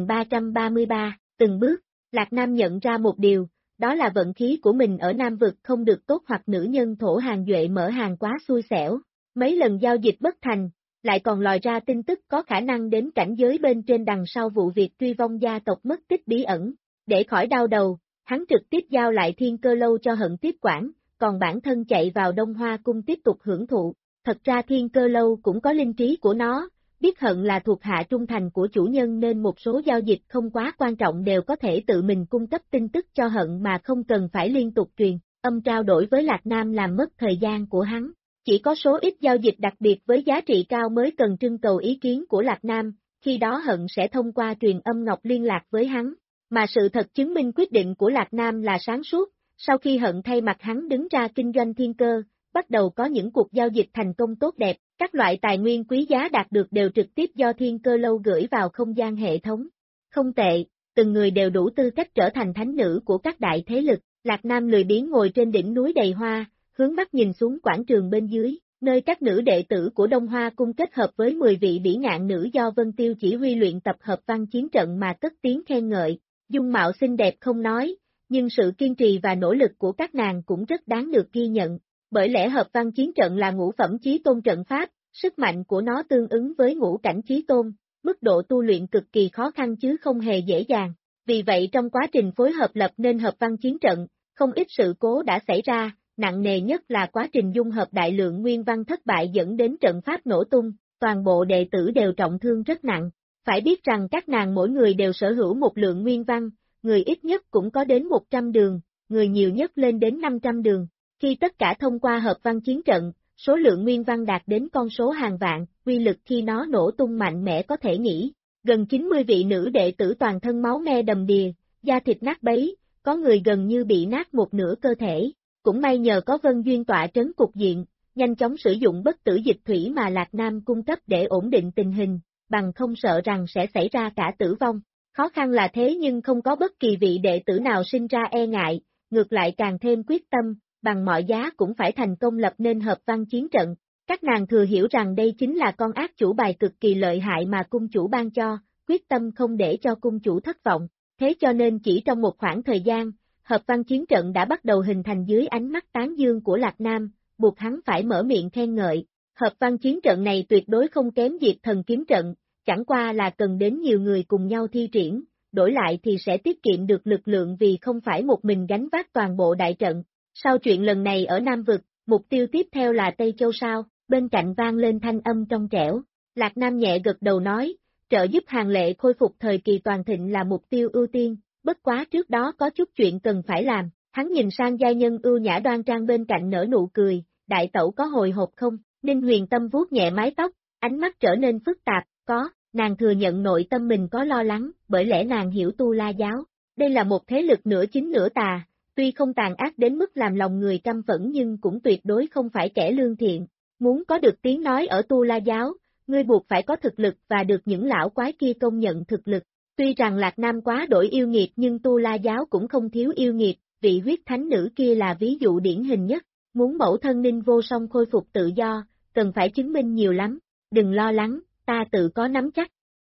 2333, từng bước, Lạc Nam nhận ra một điều, đó là vận khí của mình ở Nam Vực không được tốt hoặc nữ nhân thổ hàng duệ mở hàng quá xui xẻo. Mấy lần giao dịch bất thành, lại còn lòi ra tin tức có khả năng đến cảnh giới bên trên đằng sau vụ việc Truy Vong gia tộc mất tích bí ẩn. Để khỏi đau đầu, hắn trực tiếp giao lại Thiên Cơ Lâu cho Hận tiếp quản, còn bản thân chạy vào Đông Hoa Cung tiếp tục hưởng thụ. Thật ra Thiên Cơ Lâu cũng có linh trí của nó, biết Hận là thuộc hạ trung thành của chủ nhân nên một số giao dịch không quá quan trọng đều có thể tự mình cung cấp tin tức cho Hận mà không cần phải liên tục truyền âm trao đổi với Lạc Nam làm mất thời gian của hắn. Chỉ có số ít giao dịch đặc biệt với giá trị cao mới cần trưng cầu ý kiến của Lạc Nam, khi đó Hận sẽ thông qua truyền âm ngọc liên lạc với hắn. Mà sự thật chứng minh quyết định của Lạc Nam là sáng suốt, sau khi Hận thay mặt hắn đứng ra kinh doanh thiên cơ, bắt đầu có những cuộc giao dịch thành công tốt đẹp, các loại tài nguyên quý giá đạt được đều trực tiếp do Thiên Cơ Lâu gửi vào không gian hệ thống. Không tệ, từng người đều đủ tư cách trở thành thánh nữ của các đại thế lực, Lạc Nam lười biếng ngồi trên đỉnh núi đầy hoa, hướng mắt nhìn xuống quảng trường bên dưới, nơi các nữ đệ tử của Đông Hoa Cung kết hợp với 10 vị bỉ ngạn nữ do Vân Tiêu chỉ huy luyện tập hợp văn chiến trận mà cất tiếng khen ngợi. Dung mạo xinh đẹp không nói, nhưng sự kiên trì và nỗ lực của các nàng cũng rất đáng được ghi nhận, bởi lẽ hợp văn chiến trận là ngũ phẩm chí tôn trận pháp, sức mạnh của nó tương ứng với ngũ cảnh chí tôn, mức độ tu luyện cực kỳ khó khăn chứ không hề dễ dàng. Vì vậy trong quá trình phối hợp lập nên hợp văn chiến trận, không ít sự cố đã xảy ra, nặng nề nhất là quá trình dung hợp đại lượng nguyên văn thất bại dẫn đến trận pháp nổ tung, toàn bộ đệ tử đều trọng thương rất nặng. Phải biết rằng các nàng mỗi người đều sở hữu một lượng nguyên văn, người ít nhất cũng có đến 100 đường, người nhiều nhất lên đến 500 đường. Khi tất cả thông qua hợp văn chiến trận, số lượng nguyên văn đạt đến con số hàng vạn, uy lực khi nó nổ tung mạnh mẽ có thể nghĩ. Gần 90 vị nữ đệ tử toàn thân máu me đầm đìa, da thịt nát bấy, có người gần như bị nát một nửa cơ thể. Cũng may nhờ có Vân Duyên tọa trấn cục diện, nhanh chóng sử dụng bất tử dịch thủy mà Lạc Nam cung cấp để ổn định tình hình, bằng không sợ rằng sẽ xảy ra cả tử vong. Khó khăn là thế nhưng không có bất kỳ vị đệ tử nào sinh ra e ngại, ngược lại càng thêm quyết tâm, bằng mọi giá cũng phải thành công lập nên hợp văn chiến trận. Các nàng thừa hiểu rằng đây chính là con ác chủ bài cực kỳ lợi hại mà cung chủ ban cho, quyết tâm không để cho cung chủ thất vọng. Thế cho nên chỉ trong một khoảng thời gian, hợp văn chiến trận đã bắt đầu hình thành dưới ánh mắt tán dương của Lạc Nam, buộc hắn phải mở miệng khen ngợi. Hợp văn chiến trận này tuyệt đối không kém Diệt Thần kiếm trận, chẳng qua là cần đến nhiều người cùng nhau thi triển, đổi lại thì sẽ tiết kiệm được lực lượng vì không phải một mình gánh vác toàn bộ đại trận. Sau chuyện lần này ở Nam Vực, mục tiêu tiếp theo là Tây Châu sao, bên cạnh vang lên thanh âm trong trẻo. Lạc Nam nhẹ gật đầu nói, trợ giúp Hàng Lệ khôi phục thời kỳ toàn thịnh là mục tiêu ưu tiên, bất quá trước đó có chút chuyện cần phải làm. Hắn nhìn sang giai nhân ưu nhã đoan trang bên cạnh nở nụ cười, đại tẩu có hồi hộp không? Ninh Huyền Tâm vuốt nhẹ mái tóc, ánh mắt trở nên phức tạp, có, nàng thừa nhận nội tâm mình có lo lắng, bởi lẽ nàng hiểu Tu La giáo. Đây là một thế lực nửa chính nửa tà, tuy không tàn ác đến mức làm lòng người căm phẫn nhưng cũng tuyệt đối không phải kẻ lương thiện. Muốn có được tiếng nói ở Tu La giáo, ngươi buộc phải có thực lực và được những lão quái kia công nhận thực lực. Tuy rằng Lạc Nam quá đổi yêu nghiệt nhưng Tu La giáo cũng không thiếu yêu nghiệt, vị huyết thánh nữ kia là ví dụ điển hình nhất. Muốn mẫu thân Ninh Vô Song khôi phục tự do, cần phải chứng minh nhiều lắm, đừng lo lắng, ta tự có nắm chắc.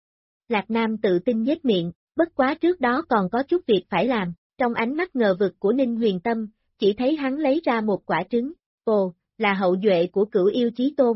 Lạc Nam tự tin nhếch miệng, bất quá trước đó còn có chút việc phải làm, trong ánh mắt ngờ vực của Ninh Huyền Tâm, chỉ thấy hắn lấy ra một quả trứng, ồ, là hậu duệ của Cửu Yêu Chí Tôn.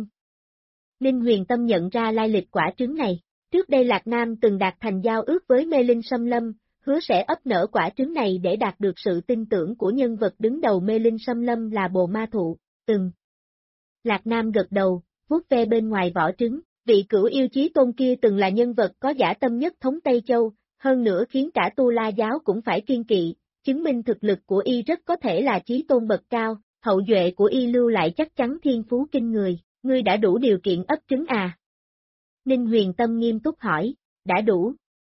Ninh Huyền Tâm nhận ra lai lịch quả trứng này, trước đây Lạc Nam từng đạt thành giao ước với Mê Linh Sâm Lâm, hứa sẽ ấp nở quả trứng này để đạt được sự tin tưởng của nhân vật đứng đầu Mê Linh Sâm Lâm là Bồ Ma Thụ, Lạc Nam gật đầu, vuốt ve bên ngoài vỏ trứng, Vị cửu yêu chí tôn kia từng là nhân vật có dã tâm nhất thống Tây Châu, hơn nữa khiến cả Tu La giáo cũng phải kiêng kỵ, chứng minh thực lực của y rất có thể là chí tôn bậc cao, hậu duệ của y lưu lại chắc chắn thiên phú kinh người, ngươi đã đủ điều kiện ấp trứng à? Ninh Huyền Tâm nghiêm túc hỏi, đã đủ.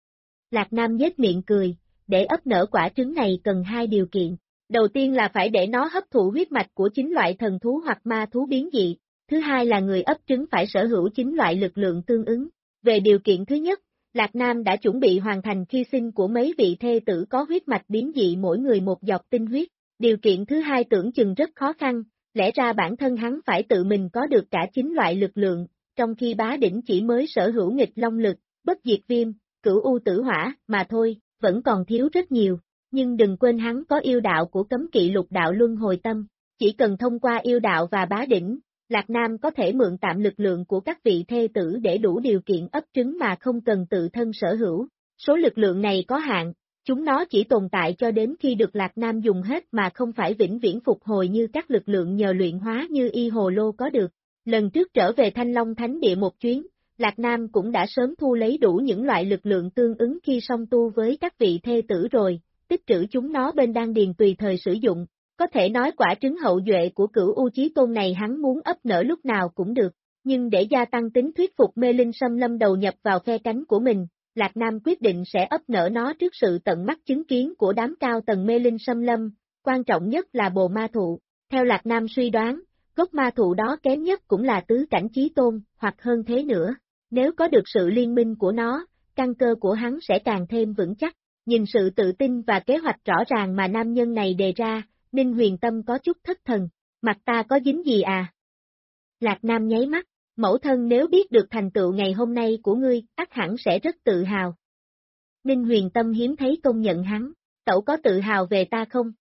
Lạc Nam nhếch miệng cười, để ấp nở quả trứng này cần 2 điều kiện. Đầu tiên là phải để nó hấp thụ huyết mạch của chính loại thần thú hoặc ma thú biến dị, thứ hai là người ấp trứng phải sở hữu chính loại lực lượng tương ứng. Về điều kiện thứ nhất, Lạc Nam đã chuẩn bị hoàn thành khi sinh của mấy vị thê tử có huyết mạch biến dị mỗi người một giọt tinh huyết. Điều kiện thứ hai tưởng chừng rất khó khăn, lẽ ra bản thân hắn phải tự mình có được cả chính loại lực lượng, trong khi bá đỉnh chỉ mới sở hữu nghịch long lực, bất diệt viêm, cửu u tử hỏa, mà thôi, vẫn còn thiếu rất nhiều. Nhưng đừng quên hắn có yêu đạo của cấm kỵ lục đạo luân hồi tâm, chỉ cần thông qua yêu đạo và bá đỉnh, Lạc Nam có thể mượn tạm lực lượng của các vị thê tử để đủ điều kiện ấp trứng mà không cần tự thân sở hữu. Số lực lượng này có hạn, chúng nó chỉ tồn tại cho đến khi được Lạc Nam dùng hết mà không phải vĩnh viễn phục hồi như các lực lượng nhờ luyện hóa như y hồ lô có được. Lần trước trở về Thanh Long Thánh Địa một chuyến, Lạc Nam cũng đã sớm thu lấy đủ những loại lực lượng tương ứng khi song tu với các vị thê tử rồi, tích trữ chúng nó bên đan điền tùy thời sử dụng. Có thể nói quả trứng hậu duệ của cửu U Chí Tôn này hắn muốn ấp nở lúc nào cũng được, nhưng để gia tăng tính thuyết phục mê linh xâm lâm đầu nhập vào phe cánh của mình, Lạc Nam quyết định sẽ ấp nở nó trước sự tận mắt chứng kiến của đám cao tầng mê linh xâm lâm, quan trọng nhất là bồ ma thụ. Theo Lạc Nam suy đoán, gốc ma thụ đó kém nhất cũng là tứ cảnh Chí Tôn, hoặc hơn thế nữa. Nếu có được sự liên minh của nó, căn cơ của hắn sẽ càng thêm vững chắc. Nhìn sự tự tin và kế hoạch rõ ràng mà nam nhân này đề ra, Ninh Huyền Tâm có chút thất thần, mặt ta có dính gì à? Lạc Nam nháy mắt, mẫu thân nếu biết được thành tựu ngày hôm nay của ngươi, ắt hẳn sẽ rất tự hào. Ninh Huyền Tâm hiếm thấy công nhận hắn, tẩu có tự hào về ta không?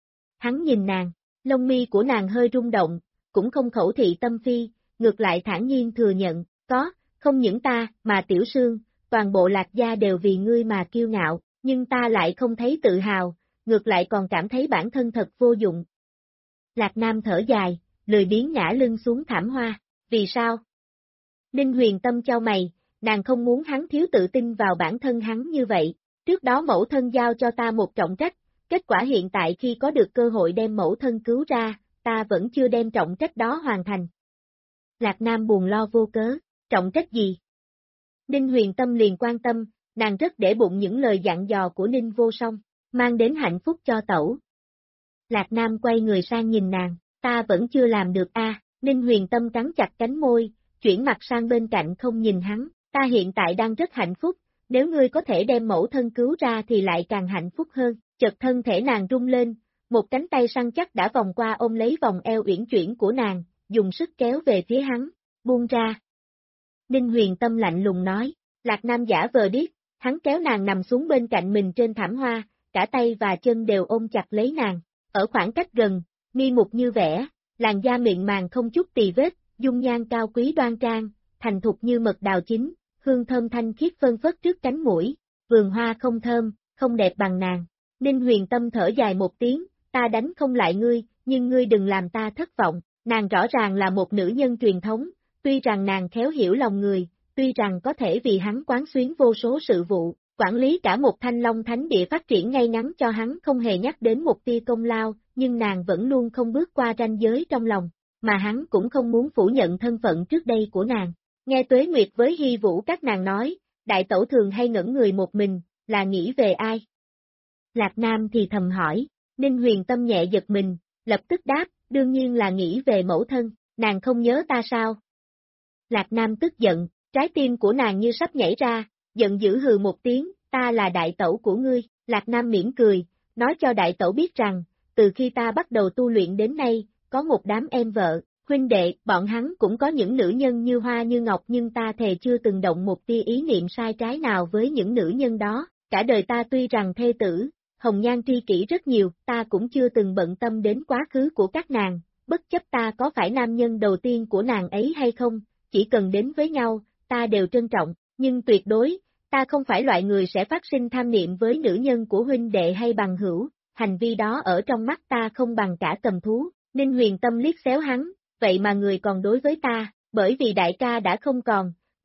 Hắn nhìn nàng, lông mi của nàng hơi rung động, cũng không khẩu thị tâm phi, ngược lại thản nhiên thừa nhận, có, không những ta, mà Tiểu Sương, toàn bộ Lạc gia đều vì ngươi mà kiêu ngạo, nhưng ta lại không thấy tự hào, ngược lại còn cảm thấy bản thân thật vô dụng. Lạc Nam thở dài, lười biếng ngã lưng xuống thảm hoa, vì sao? Ninh Huyền Tâm chau mày, nàng không muốn hắn thiếu tự tin vào bản thân hắn như vậy, trước đó mẫu thân giao cho ta một trọng trách, kết quả hiện tại khi có được cơ hội đem mẫu thân cứu ra, ta vẫn chưa đem trọng trách đó hoàn thành. Lạc Nam buồn lo vô cớ, trọng trách gì? Ninh Huyền Tâm liền quan tâm, nàng rất để bụng những lời dặn dò của Ninh Vô Song, mang đến hạnh phúc cho tẩu. Lạc Nam quay người sang nhìn nàng, ta vẫn chưa làm được a. Ninh Huyền Tâm cắn chặt cánh môi, chuyển mặt sang bên cạnh không nhìn hắn, ta hiện tại đang rất hạnh phúc, nếu ngươi có thể đem mẫu thân cứu ra thì lại càng hạnh phúc hơn, chợt thân thể nàng rung lên, một cánh tay săn chắc đã vòng qua ôm lấy vòng eo uyển chuyển của nàng, dùng sức kéo về phía hắn, buông ra. Ninh Huyền Tâm lạnh lùng nói, Lạc Nam giả vờ điếc, hắn kéo nàng nằm xuống bên cạnh mình trên thảm hoa, cả tay và chân đều ôm chặt lấy nàng, ở khoảng cách gần, mi mục như vẽ, làn da mịn màng không chút tì vết, dung nhan cao quý đoan trang, thành thục như mật đào chín, hương thơm thanh khiết phân phất trước cánh mũi, vườn hoa không thơm, không đẹp bằng nàng. Ninh Huyền Tâm thở dài một tiếng, ta đánh không lại ngươi, nhưng ngươi đừng làm ta thất vọng, nàng rõ ràng là một nữ nhân truyền thống, tuy rằng nàng khéo hiểu lòng người, tuy rằng có thể vì hắn quán xuyến vô số sự vụ, quản lý cả một Thanh Long Thánh Địa phát triển ngay ngắn cho hắn không hề nhắc đến một tia công lao, nhưng nàng vẫn luôn không bước qua ranh giới trong lòng, mà hắn cũng không muốn phủ nhận thân phận trước đây của nàng. Nghe Tuế Nguyệt với Hy Vũ các nàng nói, đại tẩu thường hay ngẩn người một mình, là nghĩ về ai? Lạc Nam thì thầm hỏi, Ninh Huyền Tâm nhẹ giật mình, lập tức đáp, đương nhiên là nghĩ về mẫu thân, nàng không nhớ ta sao? Lạc Nam tức giận, trái tim của nàng như sắp nhảy ra, giận dữ hừ một tiếng, ta là đại tẩu của ngươi, Lạc Nam mỉm cười, nói cho đại tẩu biết rằng, từ khi ta bắt đầu tu luyện đến nay, có một đám em vợ, huynh đệ, bọn hắn cũng có những nữ nhân như hoa như ngọc nhưng ta thề chưa từng động một tia ý niệm sai trái nào với những nữ nhân đó, cả đời ta tuy rằng thê tử, hồng nhan tri kỷ rất nhiều, ta cũng chưa từng bận tâm đến quá khứ của các nàng, bất chấp ta có phải nam nhân đầu tiên của nàng ấy hay không, chỉ cần đến với nhau, ta đều trân trọng, nhưng tuyệt đối, ta không phải loại người sẽ phát sinh tham niệm với nữ nhân của huynh đệ hay bằng hữu, hành vi đó ở trong mắt ta không bằng cả cầm thú. Ninh Huyền Tâm liếc xéo hắn, vậy mà người còn đối với ta, bởi vì đại ca đã không còn,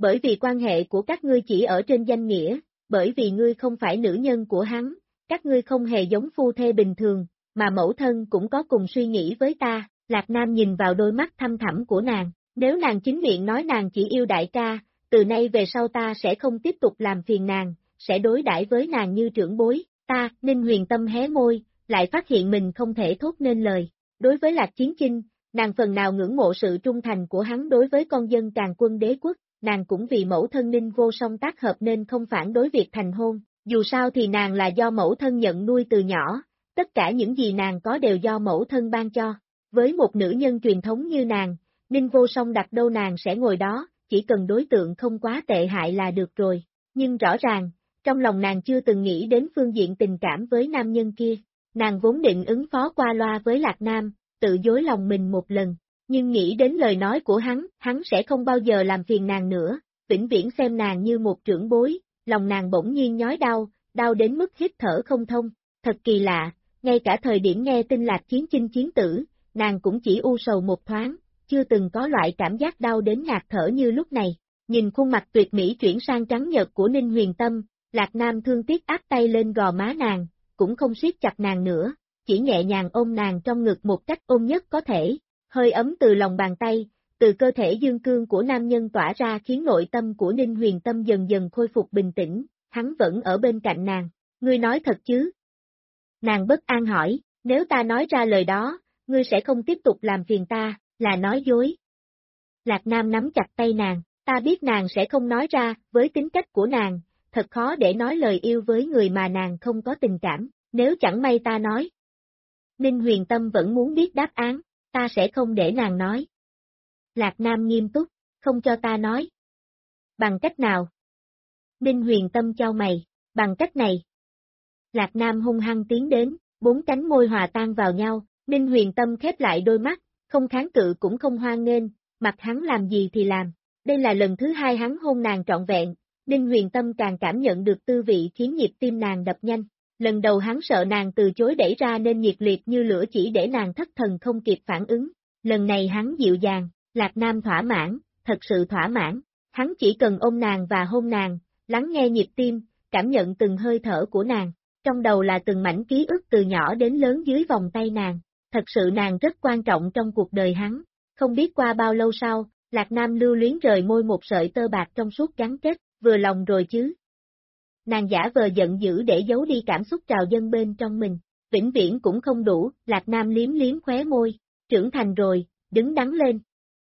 bởi vì quan hệ của các ngươi chỉ ở trên danh nghĩa, bởi vì ngươi không phải nữ nhân của hắn, các ngươi không hề giống phu thê bình thường, mà mẫu thân cũng có cùng suy nghĩ với ta, Lạc Nam nhìn vào đôi mắt thăm thẳm của nàng, nếu nàng chính miệng nói nàng chỉ yêu đại ca, từ nay về sau ta sẽ không tiếp tục làm phiền nàng, sẽ đối đãi với nàng như trưởng bối, ta, Ninh Huyền Tâm hé môi, lại phát hiện mình không thể thốt nên lời, đối với Lạc Chiến Chinh, nàng phần nào ngưỡng mộ sự trung thành của hắn đối với con dân Càn Quân Đế quốc, nàng cũng vì mẫu thân Ninh Vô Song tác hợp nên không phản đối việc thành hôn, dù sao thì nàng là do mẫu thân nhận nuôi từ nhỏ, tất cả những gì nàng có đều do mẫu thân ban cho, với một nữ nhân truyền thống như nàng, Ninh Vô Song đặt đâu nàng sẽ ngồi đó, chỉ cần đối tượng không quá tệ hại là được rồi, nhưng rõ ràng, trong lòng nàng chưa từng nghĩ đến phương diện tình cảm với nam nhân kia, nàng vốn định ứng phó qua loa với Lạc Nam, tự dối lòng mình một lần, nhưng nghĩ đến lời nói của hắn sẽ không bao giờ làm phiền nàng nữa, vĩnh viễn xem nàng như một trưởng bối, lòng nàng bỗng nhiên nhói đau, đau đến mức hít thở không thông, thật kỳ lạ, ngay cả thời điểm nghe tin Lạc Chiến Chinh chiến tử, nàng cũng chỉ u sầu một thoáng, chưa từng có loại cảm giác đau đến ngạt thở như lúc này, nhìn khuôn mặt tuyệt mỹ chuyển sang trắng nhợt của Ninh Huyền Tâm, Lạc Nam thương tiếc áp tay lên gò má nàng, cũng không siết chặt nàng nữa, chỉ nhẹ nhàng ôm nàng trong ngực một cách ôm nhất có thể, hơi ấm từ lòng bàn tay, từ cơ thể dương cương của nam nhân tỏa ra khiến nội tâm của Ninh Huyền Tâm dần dần khôi phục bình tĩnh, hắn vẫn ở bên cạnh nàng, ngươi nói thật chứ? Nàng bất an hỏi, nếu ta nói ra lời đó, ngươi sẽ không tiếp tục làm phiền ta, là nói dối. Lạc Nam nắm chặt tay nàng, ta biết nàng sẽ không nói ra, với tính cách của nàng, thật khó để nói lời yêu với người mà nàng không có tình cảm, nếu chẳng may ta nói. Ninh Huyền Tâm vẫn muốn biết đáp án, ta sẽ không để nàng nói. Lạc Nam nghiêm túc, không cho ta nói. Bằng cách nào? Ninh Huyền Tâm chau mày, bằng cách này. Lạc Nam hung hăng tiến đến, bốn cánh môi hòa tan vào nhau, Ninh Huyền Tâm khép lại đôi mắt, không kháng cự cũng không hoan nghênh, mặc hắn làm gì thì làm. Đây là lần thứ hai hắn hôn nàng trọn vẹn, Ninh Huyền Tâm càng cảm nhận được tư vị khiến nhịp tim nàng đập nhanh. Lần đầu hắn sợ nàng từ chối đẩy ra nên nhiệt liệt như lửa chỉ để nàng thất thần không kịp phản ứng. Lần này hắn dịu dàng, Lạc Nam thỏa mãn, thật sự thỏa mãn. Hắn chỉ cần ôm nàng và hôn nàng, lắng nghe nhịp tim, cảm nhận từng hơi thở của nàng. Trong đầu là từng mảnh ký ức từ nhỏ đến lớn dưới vòng tay nàng. Thật sự nàng rất quan trọng trong cuộc đời hắn. Không biết qua bao lâu sau, Lạc Nam lưu luyến rời môi một sợi tơ bạc trong suốt gắn kết, vừa lòng rồi chứ. Nàng giả vờ giận dữ để giấu đi cảm xúc trào dâng bên trong mình, vĩnh viễn cũng không đủ, Lạc Nam liếm liếm khóe môi, trưởng thành rồi, đứng đắn lên.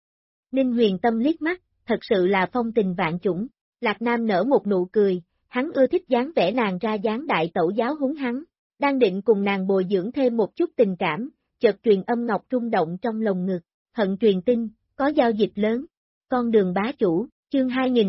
Ninh Huyền Tâm liếc mắt, thật sự là phong tình vạn chủng, Lạc Nam nở một nụ cười, hắn ưa thích dáng vẻ nàng ra dáng đại tẩu giáo huấn hắn, đang định cùng nàng bồi dưỡng thêm một chút tình cảm, chợt truyền âm ngọc rung động trong lồng ngực, hận truyền tin, có giao dịch lớn, con đường bá chủ, chương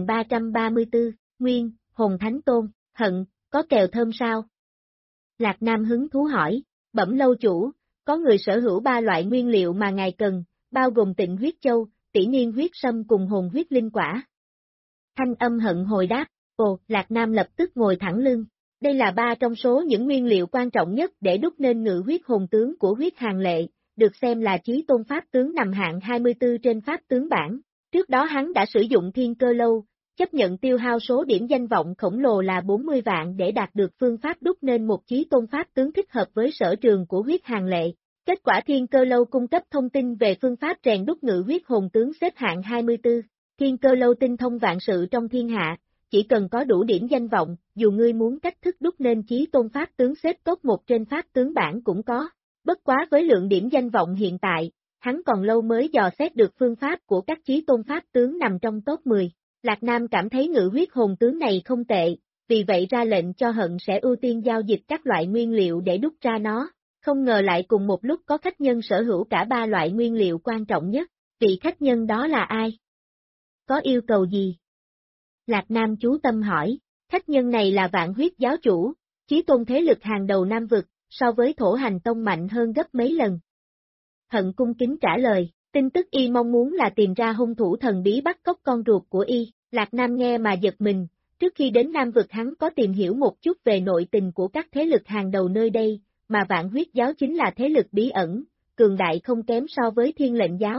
2334, Nguyên, Hồn Thánh Tôn. Hận, có kèo thơm sao? Lạc Nam hứng thú hỏi, bẩm lâu chủ, có người sở hữu 3 loại nguyên liệu mà ngài cần, bao gồm Tịnh huyết châu, Tỷ Niên huyết sâm cùng hồn huyết linh quả. Thanh âm Hận hồi đáp, ồ, Lạc Nam lập tức ngồi thẳng lưng. Đây là 3 trong số những nguyên liệu quan trọng nhất để đúc nên ngự huyết hồn tướng của huyết hàng lệ, được xem là chí tôn pháp tướng nằm hạng 24 trên pháp tướng bảng. Trước đó hắn đã sử dụng thiên cơ lâu, chấp nhận tiêu hao số điểm danh vọng khổng lồ là 40 vạn để đạt được phương pháp đúc nên một chí tôn pháp tướng thích hợp với sở trường của huyết hàng lệ. Kết quả thiên cơ lâu cung cấp thông tin về phương pháp rèn đúc ngự huyết hồn tướng xếp hạng 24. Thiên cơ lâu tinh thông vạn sự trong thiên hạ, chỉ cần có đủ điểm danh vọng, dù ngươi muốn cách thức đúc nên chí tôn pháp tướng xếp top 1 trên pháp tướng bảng cũng có. Bất quá với lượng điểm danh vọng hiện tại, hắn còn lâu mới dò xét được phương pháp của các chí tôn pháp tướng nằm trong top 10. Lạc Nam cảm thấy ngự huyết hồn tướng này không tệ, vì vậy ra lệnh cho Hận sẽ ưu tiên giao dịch các loại nguyên liệu để đúc ra nó, không ngờ lại cùng một lúc có khách nhân sở hữu cả 3 loại nguyên liệu quan trọng nhất, vị khách nhân đó là ai? Có yêu cầu gì? Lạc Nam chú tâm hỏi, khách nhân này là Vạn Huyết giáo chủ, chí tôn thế lực hàng đầu Nam vực, so với Thổ Hành Tông mạnh hơn gấp mấy lần. Hận cung kính trả lời. Tin tức y mong muốn là tìm ra hung thủ thần bí bắt cóc con ruột của y, Lạc Nam nghe mà giật mình, trước khi đến Nam vực hắn có tìm hiểu một chút về nội tình của các thế lực hàng đầu nơi đây, mà Vạn Huyết giáo chính là thế lực bí ẩn, cường đại không kém so với Thiên Lệnh giáo,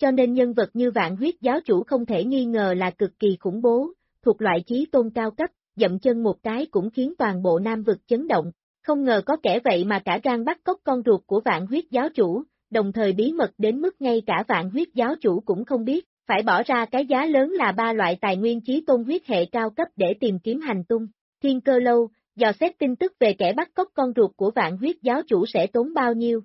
cho nên nhân vật như Vạn Huyết giáo chủ không thể nghi ngờ là cực kỳ khủng bố, thuộc loại chí tôn cao cấp, dậm chân một cái cũng khiến toàn bộ Nam vực chấn động. Không ngờ có kẻ vậy mà cả gan bắt cóc con ruột của Vạn Huyết giáo chủ, đồng thời bí mật đến mức ngay cả Vạn Huyết giáo chủ cũng không biết, phải bỏ ra cái giá lớn là 3 loại tài nguyên chí tôn huyết hệ cao cấp để tìm kiếm hành tung. Thiên Cơ Lâu, dò xét tin tức về kẻ bắt cóc con ruột của Vạn Huyết giáo chủ sẽ tốn bao nhiêu?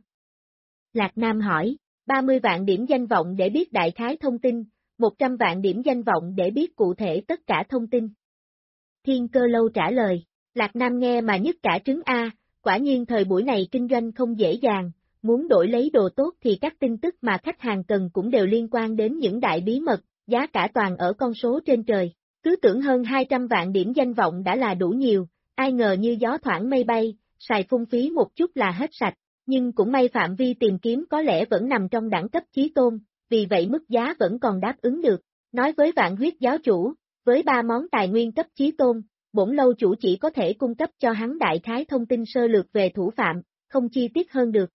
Lạc Nam hỏi, 30 vạn điểm danh vọng để biết đại khái thông tin, 100 vạn điểm danh vọng để biết cụ thể tất cả thông tin. Thiên Cơ Lâu trả lời, Lạc Nam nghe mà nhức cả trứng A, quả nhiên thời buổi này kinh doanh không dễ dàng, muốn đổi lấy đồ tốt thì các tin tức mà khách hàng cần cũng đều liên quan đến những đại bí mật, giá cả toàn ở con số trên trời. Cứ tưởng hơn 200 vạn điểm danh vọng đã là đủ nhiều, ai ngờ như gió thoảng mây bay, xài phung phí một chút là hết sạch, nhưng cũng may phạm vi tìm kiếm có lẽ vẫn nằm trong đẳng cấp chí tôn, vì vậy mức giá vẫn còn đáp ứng được. Nói với Vạn Huyết giáo chủ, với 3 món tài nguyên cấp chí tôn, bổn lâu chủ chỉ có thể cung cấp cho hắn đại khái thông tin sơ lược về thủ phạm, không chi tiết hơn được.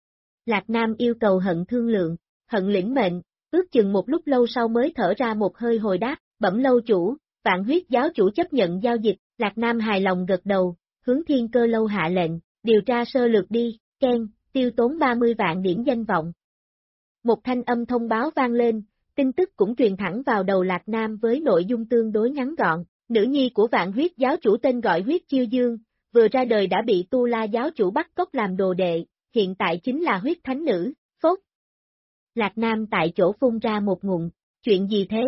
Lạc Nam yêu cầu Hận thương lượng, Hận lĩnh mệnh, ước chừng một lúc lâu sau mới thở ra một hơi hồi đáp, bẩm lâu chủ, Vạn Huyết giáo chủ chấp nhận giao dịch, Lạc Nam hài lòng gật đầu, hướng Thiên Cơ Lâu hạ lệnh, điều tra sơ lược đi, keng, tiêu tốn 30 vạn điểm danh vọng. Một thanh âm thông báo vang lên, tin tức cũng truyền thẳng vào đầu Lạc Nam với nội dung tương đối ngắn gọn, nữ nhi của Vạn Huyết giáo chủ tên gọi Huyết Chiêu Dương, vừa ra đời đã bị Tu La giáo chủ bắt cóc làm đồ đệ, hiện tại chính là huyết thánh nữ, phốt. Lạc Nam tại chỗ phun ra một ngụm, chuyện gì thế?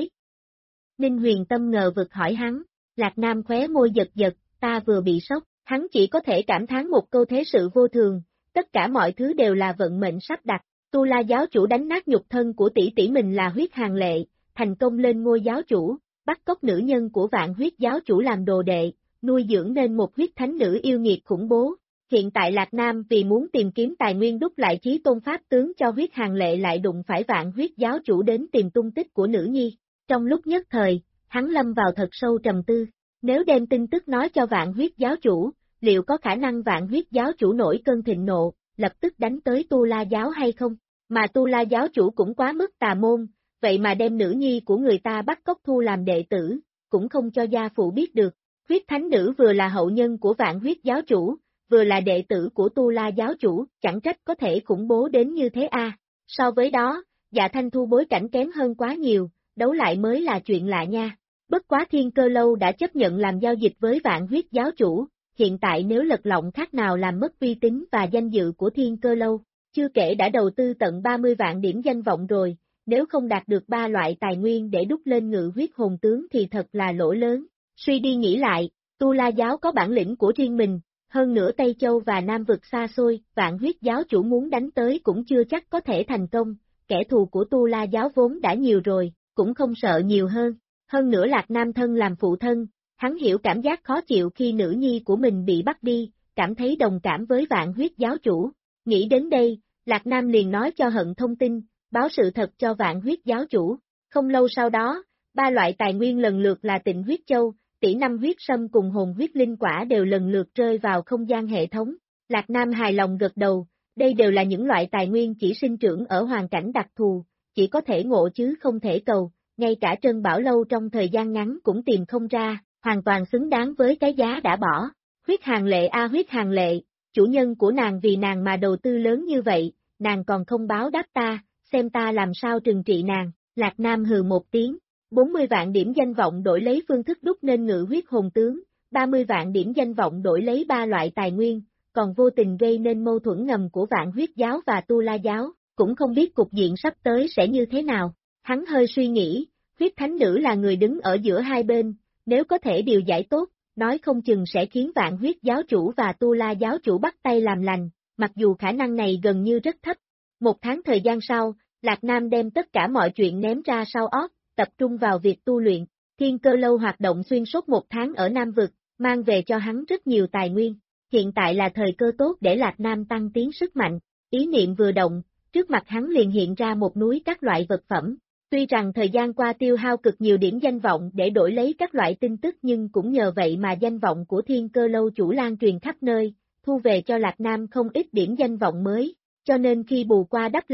Ninh Huyền Tâm ngờ vực hỏi hắn, Lạc Nam khóe môi giật giật, ta vừa bị sốc, hắn chỉ có thể cảm thán một câu thế sự vô thường, tất cả mọi thứ đều là vận mệnh sắp đặt, Tu La giáo chủ đánh nát nhục thân của tỷ tỷ mình là Huyết Hàng Lệ, thành công lên ngôi giáo chủ, bắt cóc nữ nhân của Vạn Huyết giáo chủ làm đồ đệ, nuôi dưỡng nên một huyết thánh nữ yêu nghiệt khủng bố. Hiện tại Lạc Nam vì muốn tìm kiếm tài nguyên đúc lại chí tôn pháp tướng cho Huyết Hàng Lệ lại đụng phải Vạn Huyết giáo chủ đến tìm tung tích của nữ nhi. Trong lúc nhất thời, hắn lâm vào thật sâu trầm tư, nếu đem tin tức nói cho Vạn Huyết giáo chủ, liệu có khả năng Vạn Huyết giáo chủ nổi cơn thịnh nộ, lập tức đánh tới Tu La giáo hay không? Mà Tu La giáo chủ cũng quá mức tà môn, vậy mà đem nữ nhi của người ta bắt cóc thu làm đệ tử, cũng không cho gia phụ biết được. Huyết thánh nữ vừa là hậu nhân của Vạn Huyết giáo chủ, vừa là đệ tử của Tu La giáo chủ, chẳng trách có thể khủng bố đến như thế a. So với đó, Dạ Thanh Thu bối cảnh kém hơn quá nhiều, đấu lại mới là chuyện lạ nha. Bất quá Thiên Cơ Lâu đã chấp nhận làm giao dịch với Vạn Huyết giáo chủ, hiện tại nếu lật lọng khác nào làm mất uy tín và danh dự của Thiên Cơ Lâu, chưa kể đã đầu tư tận 30 vạn điểm danh vọng rồi, nếu không đạt được 3 loại tài nguyên để đúc lên ngự huyết hồn tướng thì thật là lỗi lớn. Suy đi nghĩ lại, Tu La giáo có bản lĩnh của riêng mình, hơn nữa Tây Châu và Nam vực xa xôi, Vạn Huyết giáo chủ muốn đánh tới cũng chưa chắc có thể thành công, kẻ thù của Tu La giáo vốn đã nhiều rồi, cũng không sợ nhiều hơn. Hơn nữa Lạc Nam thân làm phụ thân, hắn hiểu cảm giác khó chịu khi nữ nhi của mình bị bắt đi, cảm thấy đồng cảm với Vạn Huyết giáo chủ. Nghĩ đến đây, Lạc Nam liền nói cho Hận thông tin, báo sự thật cho Vạn Huyết giáo chủ. Không lâu sau đó, 3 loại tài nguyên lần lượt là Tịnh Huyết Châu, Tỷ Năm Huyết Sâm cùng Hồn Huyết Linh Quả đều lần lượt rơi vào không gian hệ thống. Lạc Nam hài lòng gật đầu, đây đều là những loại tài nguyên chỉ sinh trưởng ở hoàn cảnh đặc thù, chỉ có thể ngộ chứ không thể cầu, ngay cả Trân Bảo Lâu trong thời gian ngắn cũng tìm không ra, hoàn toàn xứng đáng với cái giá đã bỏ. Huyết Hàng Lệ a Huyết Hàng Lệ, chủ nhân của nàng vì nàng mà đầu tư lớn như vậy, nàng còn không báo đáp ta, xem ta làm sao trừng trị nàng. Lạc Nam hừ một tiếng, 40 vạn điểm danh vọng đổi lấy phương thức đúc nên ngự huyết hồn tướng, 30 vạn điểm danh vọng đổi lấy 3 loại tài nguyên, còn vô tình gây nên mâu thuẫn ngầm của Vạn Huyết giáo và Tu La giáo, cũng không biết cục diện sắp tới sẽ như thế nào. Hắn hơi suy nghĩ, huyết thánh nữ là người đứng ở giữa hai bên, nếu có thể điều giải tốt, nói không chừng sẽ khiến Vạn Huyết giáo chủ và Tu La giáo chủ bắt tay làm lành, mặc dù khả năng này gần như rất thấp. 1 tháng thời gian sau, Lạc Nam đem tất cả mọi chuyện ném ra sau óc, tập trung vào việc tu luyện. Thiên Cơ Lâu hoạt động xuyên suốt 1 tháng ở Nam vực, mang về cho hắn rất nhiều tài nguyên. Hiện tại là thời cơ tốt để Lạc Nam tăng tiến sức mạnh. Ý niệm vừa động, trước mặt hắn liền hiện ra một núi các loại vật phẩm. Tuy rằng thời gian qua tiêu hao cực nhiều điểm danh vọng để đổi lấy các loại tin tức nhưng cũng nhờ vậy mà danh vọng của Thiên Cơ Lâu chủ lan truyền khắp nơi, thu về cho Lạc Nam không ít điểm danh vọng mới, cho nên khi bù qua đắp lại,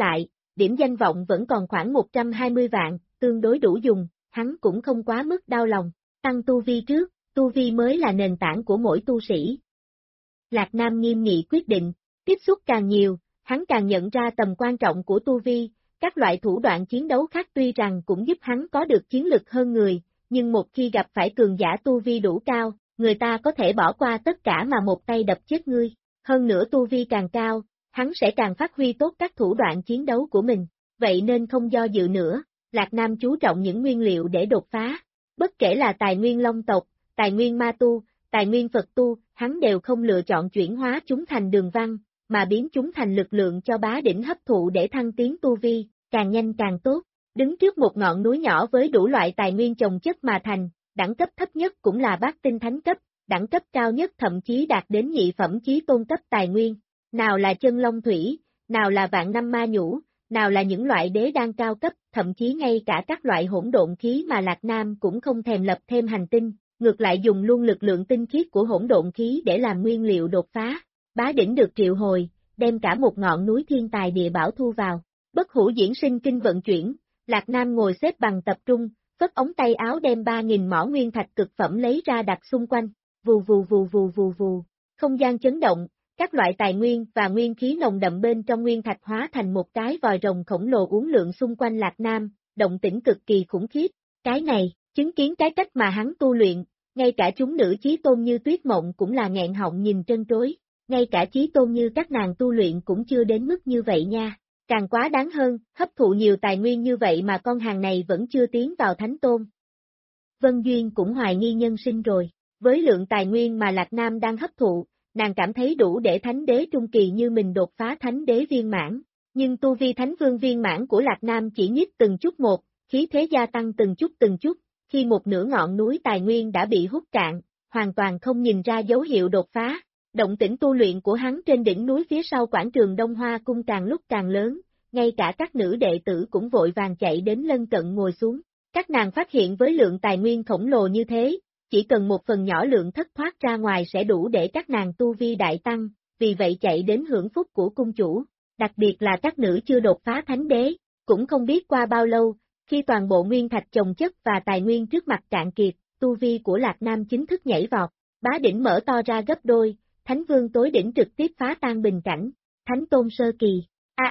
điểm danh vọng vẫn còn khoảng 120 vạn, tương đối đủ dùng, hắn cũng không quá mức đau lòng. Tăng tu vi trước, tu vi mới là nền tảng của mỗi tu sĩ. Lạc Nam nghiêm nghị quyết định, tiếp xúc càng nhiều, hắn càng nhận ra tầm quan trọng của tu vi, các loại thủ đoạn chiến đấu khác tuy rằng cũng giúp hắn có được chiến lực hơn người, nhưng một khi gặp phải cường giả tu vi đủ cao, người ta có thể bỏ qua tất cả mà một tay đập chết ngươi. Hơn nữa tu vi càng cao, hắn sẽ càng phát huy tốt các thủ đoạn chiến đấu của mình, vậy nên không do dự nữa, Lạc Nam chú trọng những nguyên liệu để đột phá, bất kể là tài nguyên long tộc, tài nguyên ma tu, tài nguyên Phật tu, hắn đều không lựa chọn chuyển hóa chúng thành đường văn, mà biến chúng thành lực lượng cho bá đỉnh hấp thụ để thăng tiến tu vi, càng nhanh càng tốt. Đứng trước một ngọn núi nhỏ với đủ loại tài nguyên chồng chất mà thành, đẳng cấp thấp nhất cũng là bát tinh thánh cấp, đẳng cấp cao nhất thậm chí đạt đến nhị phẩm chí tôn cấp tài nguyên. Nào là chân long thủy, nào là vạn năm ma nhũ, nào là những loại đế đan cao cấp, thậm chí ngay cả các loại hỗn độn khí mà Lạc Nam cũng không thèm lập thêm hành tinh, ngược lại dùng luôn lực lượng tinh khiết của hỗn độn khí để làm nguyên liệu đột phá. Bá đỉnh được triệu hồi, đem cả một ngọn núi thiên tài địa bảo thu vào. Bất hủ diễn sinh kinh vận chuyển, Lạc Nam ngồi xếp bằng tập trung, phất ống tay áo đem 3.000 mỏ nguyên thạch cực phẩm lấy ra đặt xung quanh, vù vù vù vù vù vù, không gian chấn động, các loại tài nguyên và nguyên khí nồng đậm bên trong nguyên thạch hóa thành một cái vòi rồng khổng lồ uốn lượn xung quanh Lạc Nam, động tĩnh cực kỳ khủng khiếp. Cái này, chứng kiến cái cách mà hắn tu luyện, ngay cả chúng nữ chí tôn như Tuyết Mộng cũng là nghẹn họng nhìn trân trối, ngay cả chí tôn như các nàng tu luyện cũng chưa đến mức như vậy nha. Càng quá đáng hơn, hấp thụ nhiều tài nguyên như vậy mà con hàng này vẫn chưa tiến vào thánh tôn. Vân Duyên cũng hoài nghi nhân sinh rồi, với lượng tài nguyên mà Lạc Nam đang hấp thụ, nàng cảm thấy đủ để thánh đế trung kỳ như mình đột phá thánh đế viên mãn, nhưng tu vi thánh vương viên mãn của Lạc Nam chỉ nhích từng chút một, khí thế gia tăng từng chút, khi một nửa ngọn núi tài nguyên đã bị hút cạn, hoàn toàn không nhìn ra dấu hiệu đột phá. Động tĩnh tu luyện của hắn trên đỉnh núi phía sau quảng trường Đông Hoa Cung càng lúc càng lớn, ngay cả các nữ đệ tử cũng vội vàng chạy đến lân cận ngồi xuống. Các nàng phát hiện với lượng tài nguyên khổng lồ như thế, chỉ cần một phần nhỏ lượng thất thoát ra ngoài sẽ đủ để các nàng tu vi đại tăng, vì vậy chạy đến hưởng phúc của cung chủ. Đặc biệt là các nữ chưa đột phá thánh đế, cũng không biết qua bao lâu, khi toàn bộ nguyên thạch chồng chất và tài nguyên trước mặt cạn kiệt, tu vi của Lạc Nam chính thức nhảy vọt, bá đỉnh mở to ra gấp đôi. Thánh vương tối đỉnh trực tiếp phá tan bình cảnh, thánh tôn sơ kỳ,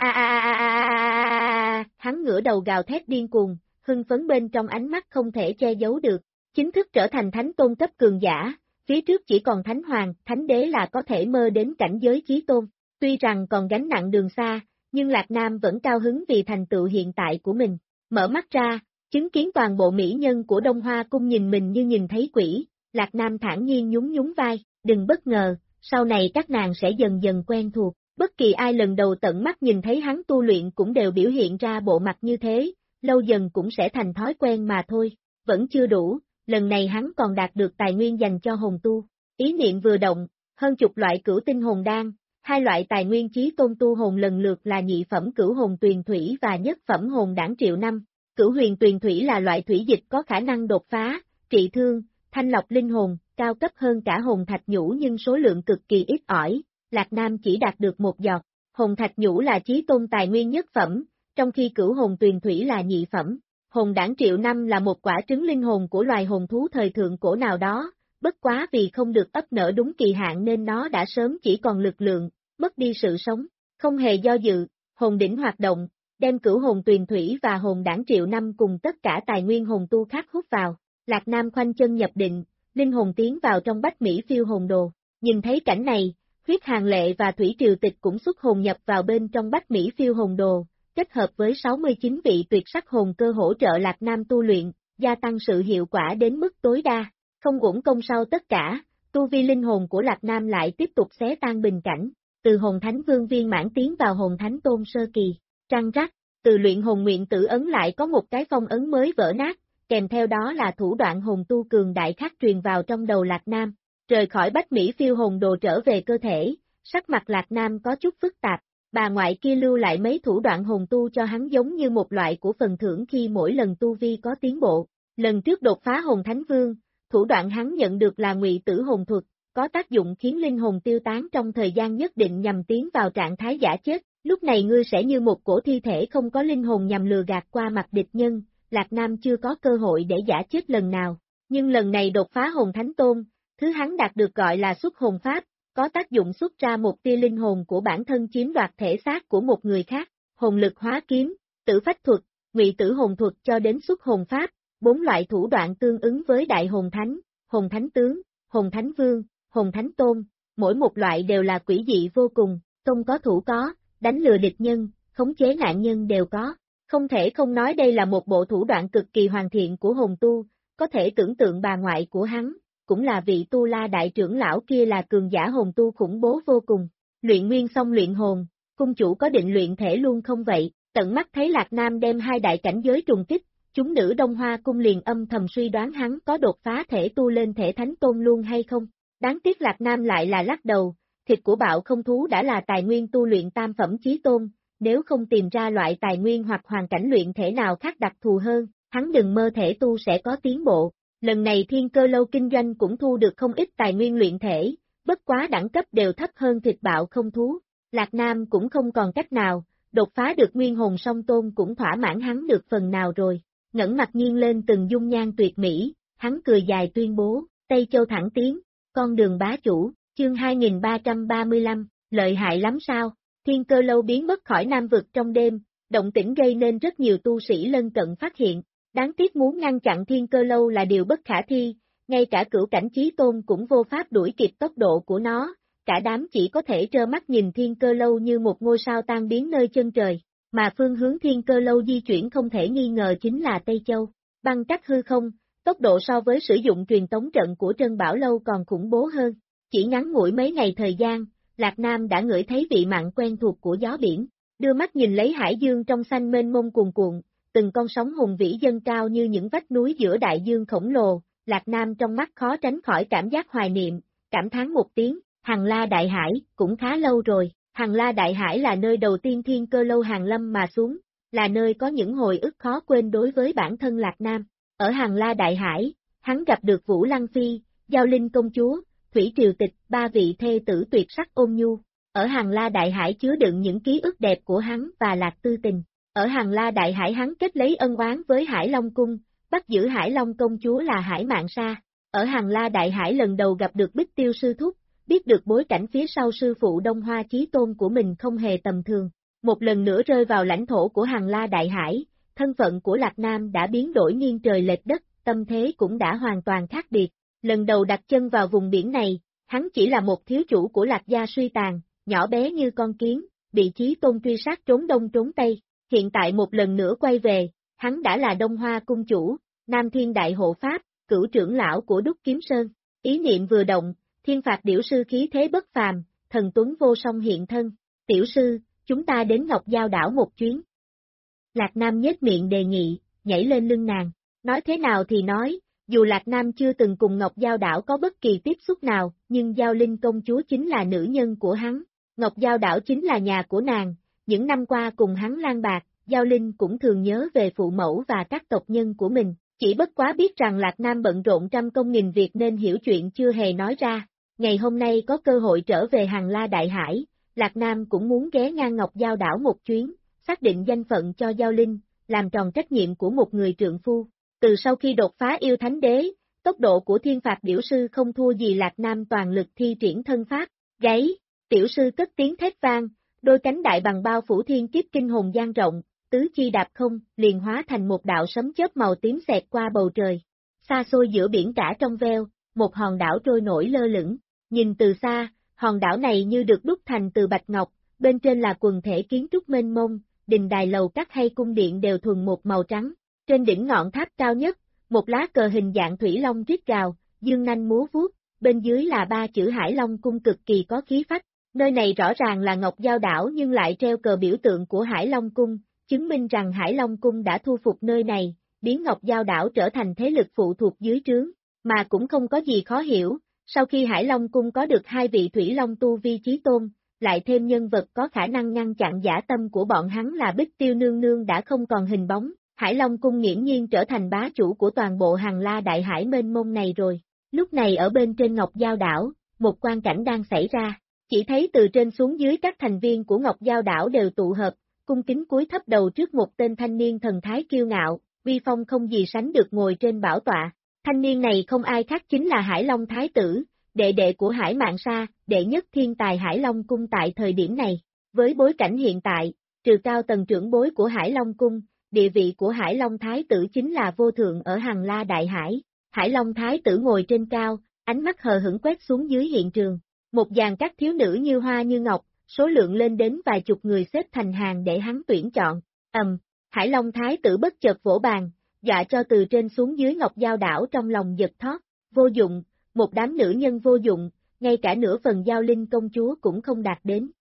hắn ngửa đầu gào thét điên cuồng, hưng phấn bên trong ánh mắt không thể che giấu được, chính thức trở thành thánh tôn cấp cường giả, phía trước chỉ còn thánh hoàng, thánh đế là có thể mơ đến cảnh giới chí tôn, tuy rằng còn gánh nặng đường xa, nhưng Lạc Nam vẫn cao hứng vì thành tựu hiện tại của mình, mở mắt ra, chứng kiến toàn bộ mỹ nhân của Đông Hoa Cung nhìn mình như nhìn thấy quỷ, Lạc Nam thản nhiên nhún nhún vai, đừng bất ngờ. Sau này các nàng sẽ dần dần quen thuộc, bất kỳ ai lần đầu tận mắt nhìn thấy hắn tu luyện cũng đều biểu hiện ra bộ mặt như thế, lâu dần cũng sẽ thành thói quen mà thôi, vẫn chưa đủ, lần này hắn còn đạt được tài nguyên dành cho hồn tu, ý niệm vừa động, hơn chục loại cửu tinh hồn đan, hai loại tài nguyên chí tôn tu hồn lần lượt là nhị phẩm cửu hồn tuyền thủy và nhất phẩm hồn đảng triệu năm, cửu huyền tuyền thủy là loại thủy dịch có khả năng đột phá, trị thương, thanh lọc linh hồn, cao cấp hơn cả hồn thạch nhũ nhưng số lượng cực kỳ ít ỏi, Lạc Nam chỉ đạt được một giọt, hồn thạch nhũ là chí tôn tài nguyên nhất phẩm, trong khi cửu hồn tuyền thủy là nhị phẩm, hồn đảng triệu năm là một quả trứng linh hồn của loài hồn thú thời thượng cổ nào đó, bất quá vì không được ấp nở đúng kỳ hạn nên nó đã sớm chỉ còn lực lượng, mất đi sự sống, không hề do dự, hồn đỉnh hoạt động, đem cửu hồn tuyền thủy và hồn đảng triệu năm cùng tất cả tài nguyên hồn tu khác hút vào, Lạc Nam khoanh chân nhập định, linh hồn tiến vào trong bách Mỹ phiêu hồn đồ, nhìn thấy cảnh này, Huyết Hàng Lệ và Thủy Triều Tịch cũng xuất hồn nhập vào bên trong bách Mỹ phiêu hồn đồ, kết hợp với 69 vị tuyệt sắc hồn cơ hỗ trợ Lạc Nam tu luyện, gia tăng sự hiệu quả đến mức tối đa, không uổng công sau tất cả, tu vi linh hồn của Lạc Nam lại tiếp tục xé tan bình cảnh, từ hồn thánh vương viên mãn tiến vào hồn thánh tôn sơ kỳ, trăng rắc, từ luyện hồn nguyện tử ấn lại có một cái phong ấn mới vỡ nát, kèm theo đó là thủ đoạn hồn tu cường đại khác truyền vào trong đầu Lạc Nam, rời khỏi bách Mỹ phiêu hồn đồ trở về cơ thể, sắc mặt Lạc Nam có chút phức tạp, bà ngoại kia lưu lại mấy thủ đoạn hồn tu cho hắn giống như một loại của phần thưởng khi mỗi lần tu vi có tiến bộ, lần trước đột phá hồn thánh vương, thủ đoạn hắn nhận được là ngụy tử hồn thuật, có tác dụng khiến linh hồn tiêu tán trong thời gian nhất định nhằm tiến vào trạng thái giả chết, Lúc này ngươi sẽ như một cổ thi thể không có linh hồn nhằm lừa gạt qua mặt địch nhân, Lạc Nam chưa có cơ hội để giả chết lần nào, nhưng lần này đột phá hồn thánh tôn, thứ hắn đạt được gọi là xuất hồn pháp, có tác dụng xuất ra một tia linh hồn của bản thân chiếm đoạt thể xác của một người khác, hồn lực hóa kiếm, tử phách thuật, ngụy tử hồn thuật cho đến xuất hồn pháp, 4 loại thủ đoạn tương ứng với đại hồn thánh tướng, hồn thánh vương, hồn thánh tôn, mỗi một loại đều là quỷ dị vô cùng, công có thủ có, đánh lừa địch nhân, khống chế nạn nhân đều có. Không thể không nói đây là một bộ thủ đoạn cực kỳ hoàn thiện của hồn tu, có thể tưởng tượng bà ngoại của hắn, cũng là vị Tu La đại trưởng lão kia là cường giả hồn tu khủng bố vô cùng. Luyện nguyên xong luyện hồn, cung chủ có định luyện thể luôn không vậy? Tận mắt thấy Lạc Nam đem 2 đại cảnh giới trùng kích, chúng nữ Đông Hoa cung liền âm thầm suy đoán hắn có đột phá thể tu lên thể thánh tôn luôn hay không. Đáng tiếc Lạc Nam lại là lắc đầu, thịt của bạo không thú đã là tài nguyên tu luyện tam phẩm chí tôn, nếu không tìm ra loại tài nguyên hoặc hoàn cảnh luyện thể nào khác đặc thù hơn, hắn đừng mơ thể tu sẽ có tiến bộ. Lần này Thiên Cơ Lâu kinh doanh cũng thu được không ít tài nguyên luyện thể, bất quá đẳng cấp đều thấp hơn thịt bạo không thú. Lạc Nam cũng không còn cách nào, đột phá được nguyên hồn song tôn cũng thỏa mãn hắn được phần nào rồi. Ngẩng mặt nhiên lên từng dung nhan tuyệt mỹ, hắn cười dài tuyên bố, Tây Châu thẳng tiến, con đường bá chủ, chương 2335, lợi hại lắm sao? Thiên Cơ Lâu biến mất khỏi Nam vực trong đêm, động tĩnh gây nên rất nhiều tu sĩ lân cận phát hiện. Đáng tiếc muốn ngăn chặn Thiên Cơ Lâu là điều bất khả thi, ngay cả cửu cảnh chí tôn cũng vô pháp đuổi kịp tốc độ của nó, cả đám chỉ có thể trơ mắt nhìn Thiên Cơ Lâu như một ngôi sao tan biến nơi chân trời, mà phương hướng Thiên Cơ Lâu di chuyển không thể nghi ngờ chính là Tây Châu. Băng cắt hư không, tốc độ so với sử dụng truyền tống trận của Trân Bảo Lâu còn khủng bố hơn, chỉ ngắn ngủi mấy ngày thời gian, Lạc Nam đã ngửi thấy vị mặn quen thuộc của gió biển, đưa mắt nhìn lấy hải dương trong xanh mênh mông cuồn cuộn. Từng con sóng hùng vĩ dâng cao như những vách núi giữa đại dương khổng lồ, Lạc Nam trong mắt khó tránh khỏi cảm giác hoài niệm, cảm thán một tiếng, Hằng La Đại Hải, cũng khá lâu rồi, Hằng La Đại Hải là nơi đầu tiên Thiên Cơ Lâu hàng lâm mà xuống, là nơi có những hồi ức khó quên đối với bản thân Lạc Nam. Ở Hằng La Đại Hải, hắn gặp được Vũ Lăng Phi, Giao Linh Công Chúa, Thủy Triều Tịch, 3 vị thê tử tuyệt sắc ôn nhu. Ở Hằng La Đại Hải chứa đựng những ký ức đẹp của hắn và Lạc Tư Tình. Ở Hằng La Đại Hải hắn kết lấy ân oán với Hải Long Cung, bắt giữ Hải Long Công Chúa là Hải Mạn Sa. Ở Hằng La Đại Hải lần đầu gặp được Bích Tiêu Sư Thúc, biết được bối cảnh phía sau sư phụ Đông Hoa Chí Tôn của mình không hề tầm thường. Một lần nữa rơi vào lãnh thổ của Hằng La Đại Hải, thân phận của Lạc Nam đã biến đổi nghiêng trời lệch đất, tâm thế cũng đã hoàn toàn khác biệt. Lần đầu đặt chân vào vùng biển này, hắn chỉ là một thiếu chủ của Lạc gia suy tàn, nhỏ bé như con kiến, bị Chí Tôn truy sát trốn đông trốn tây. Hiện tại một lần nữa quay về, hắn đã là Đông Hoa cung chủ, Nam Thiên Đại Hộ Pháp, cửu trưởng lão của Đúc Kiếm Sơn. Ý niệm vừa động, Thiên Phạt Điểu Sư khí thế bất phàm, thần tuấn vô song hiện thân. Tiểu sư, chúng ta đến Ngọc Giao đảo một chuyến. Lạc Nam nhếch miệng đề nghị, nhảy lên lưng nàng. Nói thế nào thì nói, dù Lạc Nam chưa từng cùng Ngọc Giao đảo có bất kỳ tiếp xúc nào, nhưng Giao Linh công chúa chính là nữ nhân của hắn. Ngọc Giao đảo chính là nhà của nàng. Những năm qua cùng hắn lang bạc, Giao Linh cũng thường nhớ về phụ mẫu và các tộc nhân của mình, chỉ bất quá biết rằng Lạc Nam bận rộn trăm công nghìn việc nên hiểu chuyện chưa hề nói ra. Ngày hôm nay có cơ hội trở về Hằng La Đại Hải, Lạc Nam cũng muốn ghé ngang Ngọc Giao đảo một chuyến, xác định danh phận cho Giao Linh, làm tròn trách nhiệm của một người trượng phu. Từ sau khi đột phá yêu thánh đế, tốc độ của Thiên Phạt Điểu Sư không thua gì Lạc Nam toàn lực thi triển thân pháp, gáy, tiểu sư cất tiếng thét vang. Đôi cánh đại bằng bao phủ thiên kiếp kinh hồn dang rộng, tứ chi đạp không, liền hóa thành một đạo sấm chớp màu tím xẹt qua bầu trời. Xa xôi giữa biển cả trong veo, một hòn đảo trôi nổi lơ lửng, nhìn từ xa, hòn đảo này như được đúc thành từ bạch ngọc, bên trên là quần thể kiến trúc mênh mông, đình đài lầu các hay cung điện đều thuần một màu trắng. Trên đỉnh ngọn tháp cao nhất, một lá cờ hình dạng thủy long rít gào, dương nanh múa vuốt, bên dưới là 3 chữ Hải Long cung cực kỳ có khí phách. Nơi này rõ ràng là Ngọc Giao đảo nhưng lại treo cờ biểu tượng của Hải Long Cung, chứng minh rằng Hải Long Cung đã thu phục nơi này, biến Ngọc Giao đảo trở thành thế lực phụ thuộc dưới trướng, mà cũng không có gì khó hiểu, sau khi Hải Long Cung có được 2 vị Thủy Long tu vi chí tôn, lại thêm nhân vật có khả năng ngăn chặn dã tâm của bọn hắn là Bích Tiêu Nương Nương đã không còn hình bóng, Hải Long Cung nghiễm nhiên trở thành bá chủ của toàn bộ Hằng La Đại Hải mênh mông này rồi. Lúc này ở bên trên Ngọc Giao đảo, một quan cảnh đang xảy ra. Chỉ thấy từ trên xuống dưới các thành viên của Ngọc Giao đảo đều tụ hợp, cung kính cúi thấp đầu trước một tên thanh niên thần thái kiêu ngạo, uy phong không gì sánh được ngồi trên bảo tọa. Thanh niên này không ai khác chính là Hải Long Thái tử, đệ đệ của Hải Mạn Sa, đệ nhất thiên tài Hải Long Cung tại thời điểm này. Với bối cảnh hiện tại, trừ cao tầng trưởng bối của Hải Long Cung, địa vị của Hải Long Thái tử chính là vô thượng ở Hằng La Đại Hải. Hải Long Thái tử ngồi trên cao, ánh mắt hờ hững quét xuống dưới hiện trường. Một dàn các thiếu nữ như hoa như ngọc, số lượng lên đến vài chục người xếp thành hàng để hắn tuyển chọn. Hải Long Thái tử bất chợt vỗ bàn, dọa cho từ trên xuống dưới Ngọc Giao đảo trong lòng giật thót. Vô dụng, một đám nữ nhân vô dụng, ngay cả nửa phần Giao Linh công chúa cũng không đạt đến.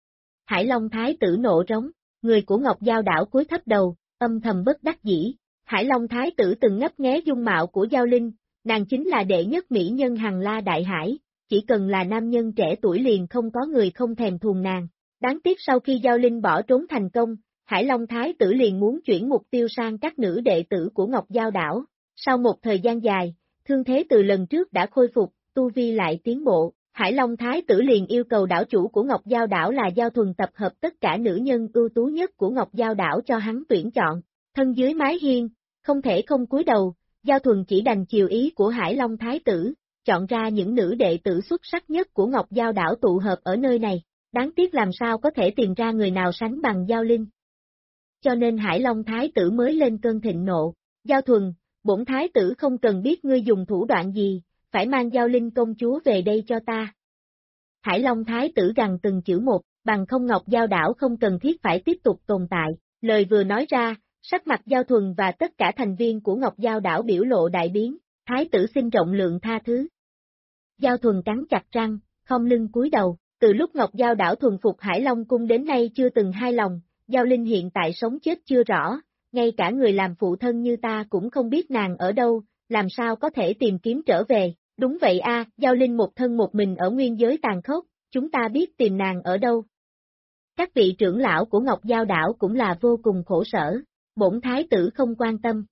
Hải Long Thái tử nộ rống, người của Ngọc Giao đảo cúi thấp đầu, âm thầm bất đắc dĩ. Hải Long Thái tử từng ngấp nghé dung mạo của Giao Linh, nàng chính là đệ nhất mỹ nhân Hằng La Đại Hải, chỉ cần là nam nhân trẻ tuổi liền không có người không thèm thuồng nàng. Đáng tiếc sau khi Giao Linh bỏ trốn thành công, Hải Long Thái tử liền muốn chuyển mục tiêu sang các nữ đệ tử của Ngọc Giao đảo. Sau một thời gian dài, thương thế từ lần trước đã khôi phục, tu vi lại tiến bộ, Hải Long Thái tử liền yêu cầu đảo chủ của Ngọc Giao đảo là Giao Thuần tập hợp tất cả nữ nhân ưu tú nhất của Ngọc Giao đảo cho hắn tuyển chọn. Thân dưới mái hiên, không thể không cúi đầu, Giao Thuần chỉ đành chiều ý của Hải Long Thái tử, chọn ra những nữ đệ tử xuất sắc nhất của Ngọc Giao đảo tụ hợp ở nơi này. Đáng tiếc làm sao có thể tìm ra người nào sánh bằng Giao Linh. Cho nên Hải Long Thái tử mới lên cơn thịnh nộ. Giao Thuần, bổn Thái tử không cần biết ngươi dùng thủ đoạn gì, phải mang Giao Linh công chúa về đây cho ta. Hải Long Thái tử gằn từng chữ một, bằng không Ngọc Giao đảo không cần thiết phải tiếp tục tồn tại. Lời vừa nói ra, sắc mặt Giao Thuần và tất cả thành viên của Ngọc Giao đảo biểu lộ đại biến, Thái tử xin rộng lượng tha thứ. Giao Thuần cắn chặt răng, khom lưng cúi đầu, từ lúc Ngọc Giao đảo thuần phục Hải Long cung đến nay chưa từng hài lòng, Giao Linh hiện tại sống chết chưa rõ, ngay cả người làm phụ thân như ta cũng không biết nàng ở đâu, làm sao có thể tìm kiếm trở về. Đúng vậy a, Giao Linh một thân một mình ở nguyên giới tàn khốc, chúng ta biết tìm nàng ở đâu. Các vị trưởng lão của Ngọc Giao đảo cũng là vô cùng khổ sở, bổn Thái tử không quan tâm.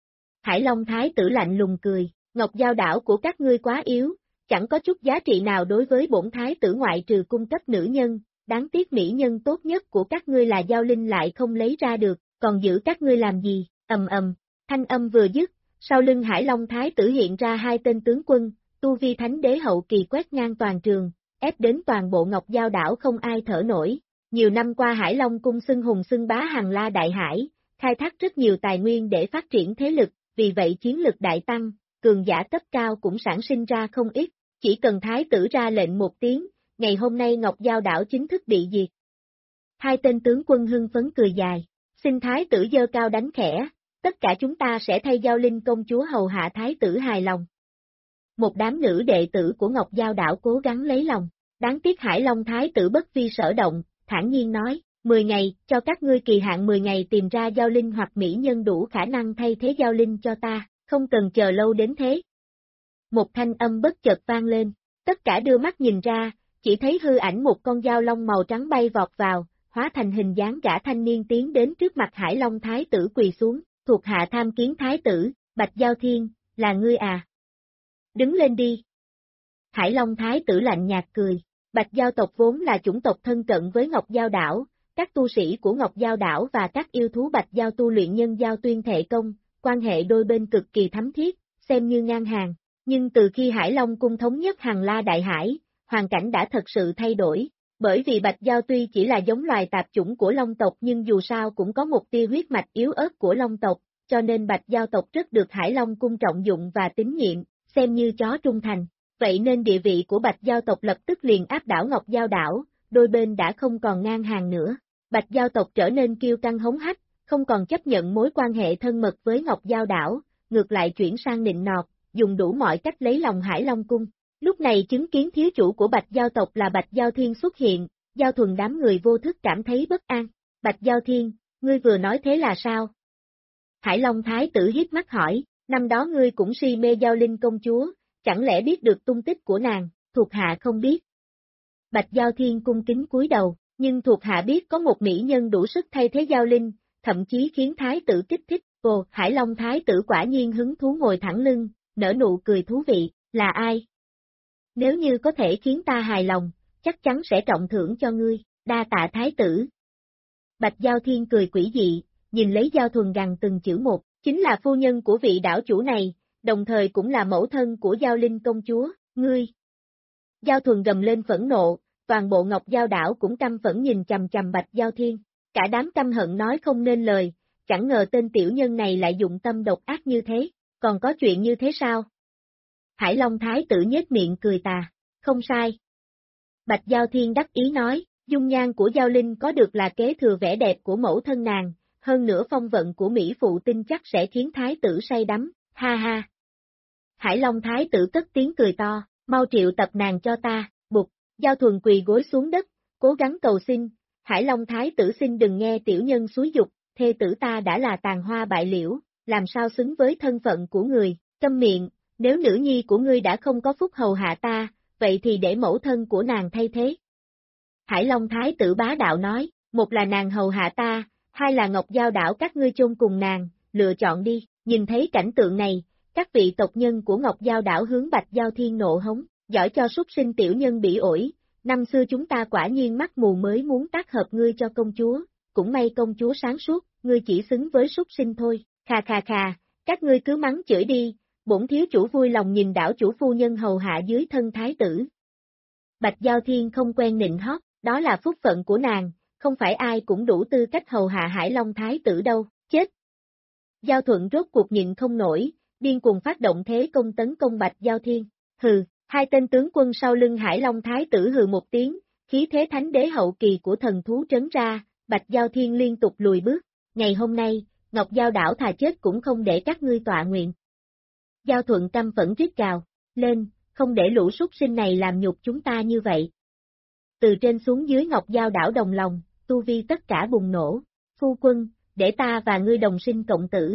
Hải Long Thái tử lạnh lùng cười, Ngọc Giao đảo của các ngươi quá yếu, chẳng có chút giá trị nào đối với bổn Thái tử ngoại trừ cung cấp nữ nhân, đáng tiếc mỹ nhân tốt nhất của các ngươi là Giao Linh lại không lấy ra được, còn giữ các ngươi làm gì, thanh âm vừa dứt, sau lưng Hải Long Thái tử hiện ra hai tên tướng quân, tu vi thánh đế hậu kỳ quét ngang toàn trường, ép đến toàn bộ Ngọc Giao đảo không ai thở nổi. Nhiều năm qua Hải Long cung xưng hùng xưng bá Hằng La Đại Hải, khai thác rất nhiều tài nguyên để phát triển thế lực, vì vậy chiến lực đại tăng, cường giả cấp cao cũng sản sinh ra không ít, chỉ cần Thái tử ra lệnh một tiếng, ngày hôm nay Ngọc Giao đảo chính thức bị diệt. Hai tên tướng quân hưng phấn cười dài, xin Thái tử giơ cao đánh khẽ, tất cả chúng ta sẽ thay Giao Linh công chúa hầu hạ Thái tử hài lòng. Một đám nữ đệ tử của Ngọc Giao đảo cố gắng lấy lòng, đáng tiếc Hải Long Thái tử bất vi sở động, thản nhiên nói, 10 ngày, cho các ngươi kỳ hạn 10 ngày tìm ra Giao Linh hoặc mỹ nhân đủ khả năng thay thế Giao Linh cho ta, không cần chờ lâu đến thế. Một thanh âm bất chợt vang lên, tất cả đưa mắt nhìn ra, chỉ thấy hư ảnh một con dao long màu trắng bay vọt vào, hóa thành hình dáng gã thanh niên tiến đến trước mặt Hải Long Thái tử quỳ xuống, thuộc hạ tham kiến Thái tử, Bạch Giao Thiên, là ngươi à? Đứng lên đi. Hải Long Thái tử lạnh nhạt cười, Bạch Giao tộc vốn là chủng tộc thân cận với Ngọc Giao đảo, các tu sĩ của Ngọc Giao đảo và các yêu thú Bạch Giao tu luyện nhân giao tuyên thệ công, quan hệ đôi bên cực kỳ thấm thiết, xem như ngang hàng, nhưng từ khi Hải Long cung thống nhất Hằng La Đại Hải, hoàn cảnh đã thật sự thay đổi, bởi vì Bạch Giao tuy chỉ là giống loài tạp chủng của Long tộc nhưng dù sao cũng có một tia huyết mạch yếu ớt của Long tộc, cho nên Bạch Giao tộc rất được Hải Long cung trọng dụng và tín nhiệm, xem như chó trung thành. Vậy nên địa vị của Bạch Giao tộc lập tức liền áp đảo Ngọc Giao đảo, đôi bên đã không còn ngang hàng nữa. Bạch Giao tộc trở nên kiêu căng hống hách, không còn chấp nhận mối quan hệ thân mật với Ngọc Giao đảo, ngược lại chuyển sang nịnh nọt, dùng đủ mọi cách lấy lòng Hải Long cung. Lúc này chứng kiến thiếu chủ của Bạch Giao tộc là Bạch Giao Thiên xuất hiện, Giao Thuần đám người vô thức cảm thấy bất an. Bạch Giao Thiên, ngươi vừa nói thế là sao? Hải Long Thái tử hiếp mắt hỏi, năm đó ngươi cũng si mê Giao Linh công chúa, chẳng lẽ biết được tung tích của nàng, thuộc hạ không biết. Bạch Giao Thiên cung kính cúi đầu, nhưng thuộc hạ biết có một mỹ nhân đủ sức thay thế Giao Linh, thậm chí khiến Thái tử kích thích. Ồ, Hải Long Thái tử quả nhiên hứng thú ngồi thẳng lưng, nở nụ cười thú vị, là ai? Nếu như có thể khiến ta hài lòng, chắc chắn sẽ trọng thưởng cho ngươi, đa tạ thái tử. Bạch Giao Thiên cười quỷ dị, nhìn lấy Giao Thuần gằn từng chữ một, chính là phu nhân của vị đảo chủ này, đồng thời cũng là mẫu thân của Giao Linh công chúa, ngươi. Giao Thuần gầm lên phẫn nộ, toàn bộ Ngọc Giao đảo cũng căm phẫn nhìn chằm chằm Bạch Giao Thiên, cả đám căm hận nói không nên lời, chẳng ngờ tên tiểu nhân này lại dụng tâm độc ác như thế, còn có chuyện như thế sao? Hải Long Thái tử nhếch miệng cười tà, không sai. Bạch Giao Thiên đắc ý nói, dung nhan của Giao Linh có được là kế thừa vẻ đẹp của mẫu thân nàng, hơn nữa phong vận của Mỹ phụ tin chắc sẽ khiến Thái tử say đắm, ha ha. Hải Long Thái tử cất tiếng cười to, mau triệu tập nàng cho ta, bụt, Giao Thuần quỳ gối xuống đất, cố gắng cầu xin, Hải Long Thái tử xin đừng nghe tiểu nhân xúi dục, thê tử ta đã là tàn hoa bại liễu, làm sao xứng với thân phận của người, câm miệng, nếu nữ nhi của ngươi đã không có phúc hầu hạ ta, vậy thì để mẫu thân của nàng thay thế. Hải Long Thái tử bá đạo nói, một là nàng hầu hạ ta, hai là Ngọc Giao đảo các ngươi chôn cùng nàng, lựa chọn đi, nhìn thấy cảnh tượng này, các vị tộc nhân của Ngọc Giao đảo hướng Bạch Giao Thiên nộ hống, giỏi cho súc sinh tiểu nhân bị ổi, năm xưa chúng ta quả nhiên mắt mù mới muốn tác hợp ngươi cho công chúa, cũng may công chúa sáng suốt, ngươi chỉ xứng với súc sinh thôi, khà khà khà, các ngươi cứ mắng chửi đi, bổn thiếu chủ vui lòng nhìn đảo chủ phu nhân hầu hạ dưới thân thái tử. Bạch Giao Thiên không quen nịnh hót, đó là phúc phận của nàng, không phải ai cũng đủ tư cách hầu hạ Hải Long Thái tử đâu, chết. Giao Thuận rốt cuộc nhịn không nổi, điên cuồng phát động thế công tấn công Bạch Giao Thiên, hừ, hai tên tướng quân sau lưng Hải Long Thái tử hừ một tiếng, khí thế thánh đế hậu kỳ của thần thú trấn ra, Bạch Giao Thiên liên tục lùi bước, ngày hôm nay, Ngọc Giao đảo thà chết cũng không để các ngươi tọa nguyện. Giao Thuận căm phẫn rít gào, lên, không để lũ súc sinh này làm nhục chúng ta như vậy. Từ trên xuống dưới Ngọc Giao đảo đồng lòng, tu vi tất cả bùng nổ, phu quân, để ta và ngươi đồng sinh cộng tử.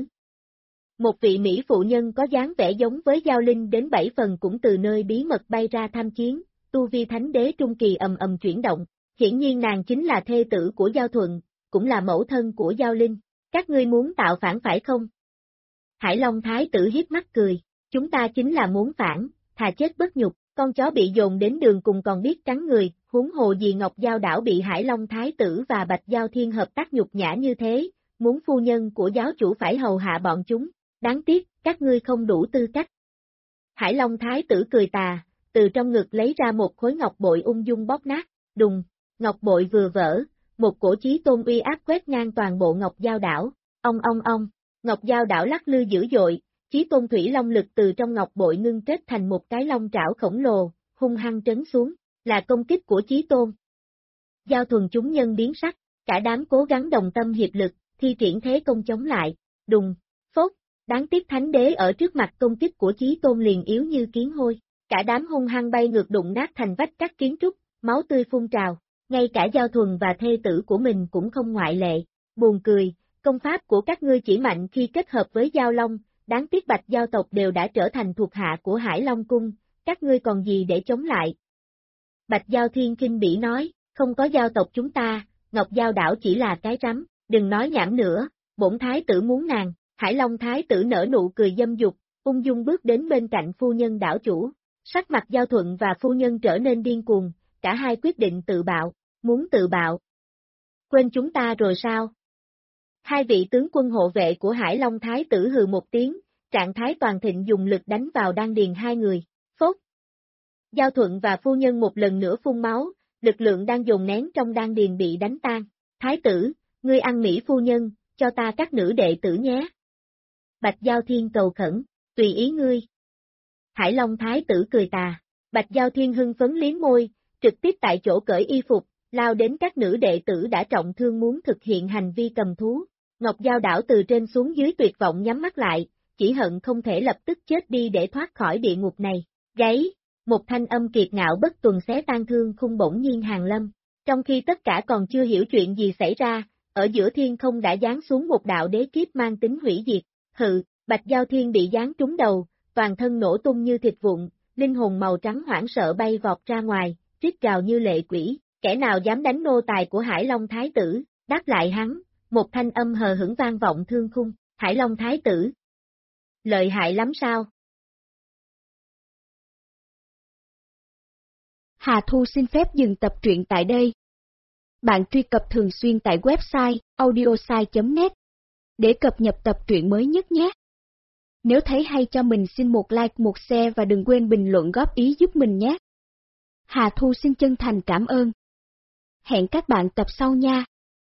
Một vị Mỹ phụ nhân có dáng vẻ giống với Giao Linh đến 7 phần cũng từ nơi bí mật bay ra tham chiến, tu vi thánh đế trung kỳ ầm ầm chuyển động, hiển nhiên nàng chính là thê tử của Giao Thuận, cũng là mẫu thân của Giao Linh, các ngươi muốn tạo phản phải không? Hải Long Thái tử hiếp mắt cười, chúng ta chính là muốn phản, thà chết bất nhục, con chó bị dồn đến đường cùng còn biết cắn người, huống hồ gì Ngọc Giao đảo bị Hải Long Thái tử và Bạch Giao Thiên hợp tác nhục nhã như thế, muốn phu nhân của giáo chủ phải hầu hạ bọn chúng, đáng tiếc, các ngươi không đủ tư cách. Hải Long Thái tử cười tà, từ trong ngực lấy ra một khối ngọc bội ung dung bóp nát, đùng, ngọc bội vừa vỡ, một cổ chí tôn uy áp quét ngang toàn bộ Ngọc Giao đảo, ong, Ngọc Giao đảo lắc lư dữ dội, chí tôn thủy long lực từ trong ngọc bội ngưng kết thành một cái long trảo khổng lồ, hung hăng trấn xuống, là công kích của chí tôn. Giao Thuần chúng nhân biến sắc, cả đám cố gắng đồng tâm hiệp lực, thi triển thế công chống lại, đùng, phốt, đáng tiếc thánh đế ở trước mặt công kích của chí tôn liền yếu như kiến hôi, cả đám hung hăng bay ngược đụng nát thành vách các kiến trúc, máu tươi phun trào, ngay cả Giao Thuần và thê tử của mình cũng không ngoại lệ, buồn cười, công pháp của các ngươi chỉ mạnh khi kết hợp với Giao Long, đáng tiếc Bạch Giao tộc đều đã trở thành thuộc hạ của Hải Long cung, các ngươi còn gì để chống lại? Bạch Giao Thiên kinh bỉ nói, không có giao tộc chúng ta, Ngọc Giao đảo chỉ là cái rắm, đừng nói nhảm nữa, bổn thái tử muốn nàng, Hải Long Thái tử nở nụ cười dâm dục, ung dung bước đến bên cạnh phu nhân đảo chủ, sắc mặt Giao Thuận và phu nhân trở nên điên cuồng, cả hai quyết định tự bạo, muốn tự bạo. Quên chúng ta rồi sao? Hai vị tướng quân hộ vệ của Hải Long Thái tử hừ một tiếng, trạng thái toàn thịnh dùng lực đánh vào đan điền hai người, phốt. Giao Thuận và phu nhân một lần nữa phun máu, lực lượng đang dồn nén trong đan điền bị đánh tan. Thái tử, ngươi ăn Mỹ phu nhân, cho ta các nữ đệ tử nhé. Bạch Giao Thiên cầu khẩn, tùy ý ngươi. Hải Long Thái tử cười tà, Bạch Giao Thiên hưng phấn liếm môi, trực tiếp tại chỗ cởi y phục, lao đến các nữ đệ tử đã trọng thương muốn thực hiện hành vi cầm thú. Ngọc Giao đảo từ trên xuống dưới tuyệt vọng nhắm mắt lại, chỉ hận không thể lập tức chết đi để thoát khỏi địa ngục này. Gáy, một thanh âm kiệt ngạo bất tuần xé tan thương khung bỗng nhiên hàng lâm. Trong khi tất cả còn chưa hiểu chuyện gì xảy ra, ở giữa thiên không đã giáng xuống một đạo đế kiếp mang tính hủy diệt. Hự, Bạch Giao Thiên bị giáng trúng đầu, toàn thân nổ tung như thịt vụn, linh hồn màu trắng hoảng sợ bay vọt ra ngoài, rít gào như lệ quỷ, kẻ nào dám đánh nô tài của Hải Long Thái tử, đáp lại hắn, một thanh âm hờ hững vang vọng thương khung, Hải Long Thái tử. Lợi hại lắm sao? Hà Thu xin phép dừng tập truyện tại đây. Bạn truy cập thường xuyên tại website audiosai.net để cập nhật tập truyện mới nhất nhé. Nếu thấy hay cho mình xin một like, một share và đừng quên bình luận góp ý giúp mình nhé. Hà Thu xin chân thành cảm ơn. Hẹn các bạn tập sau nha.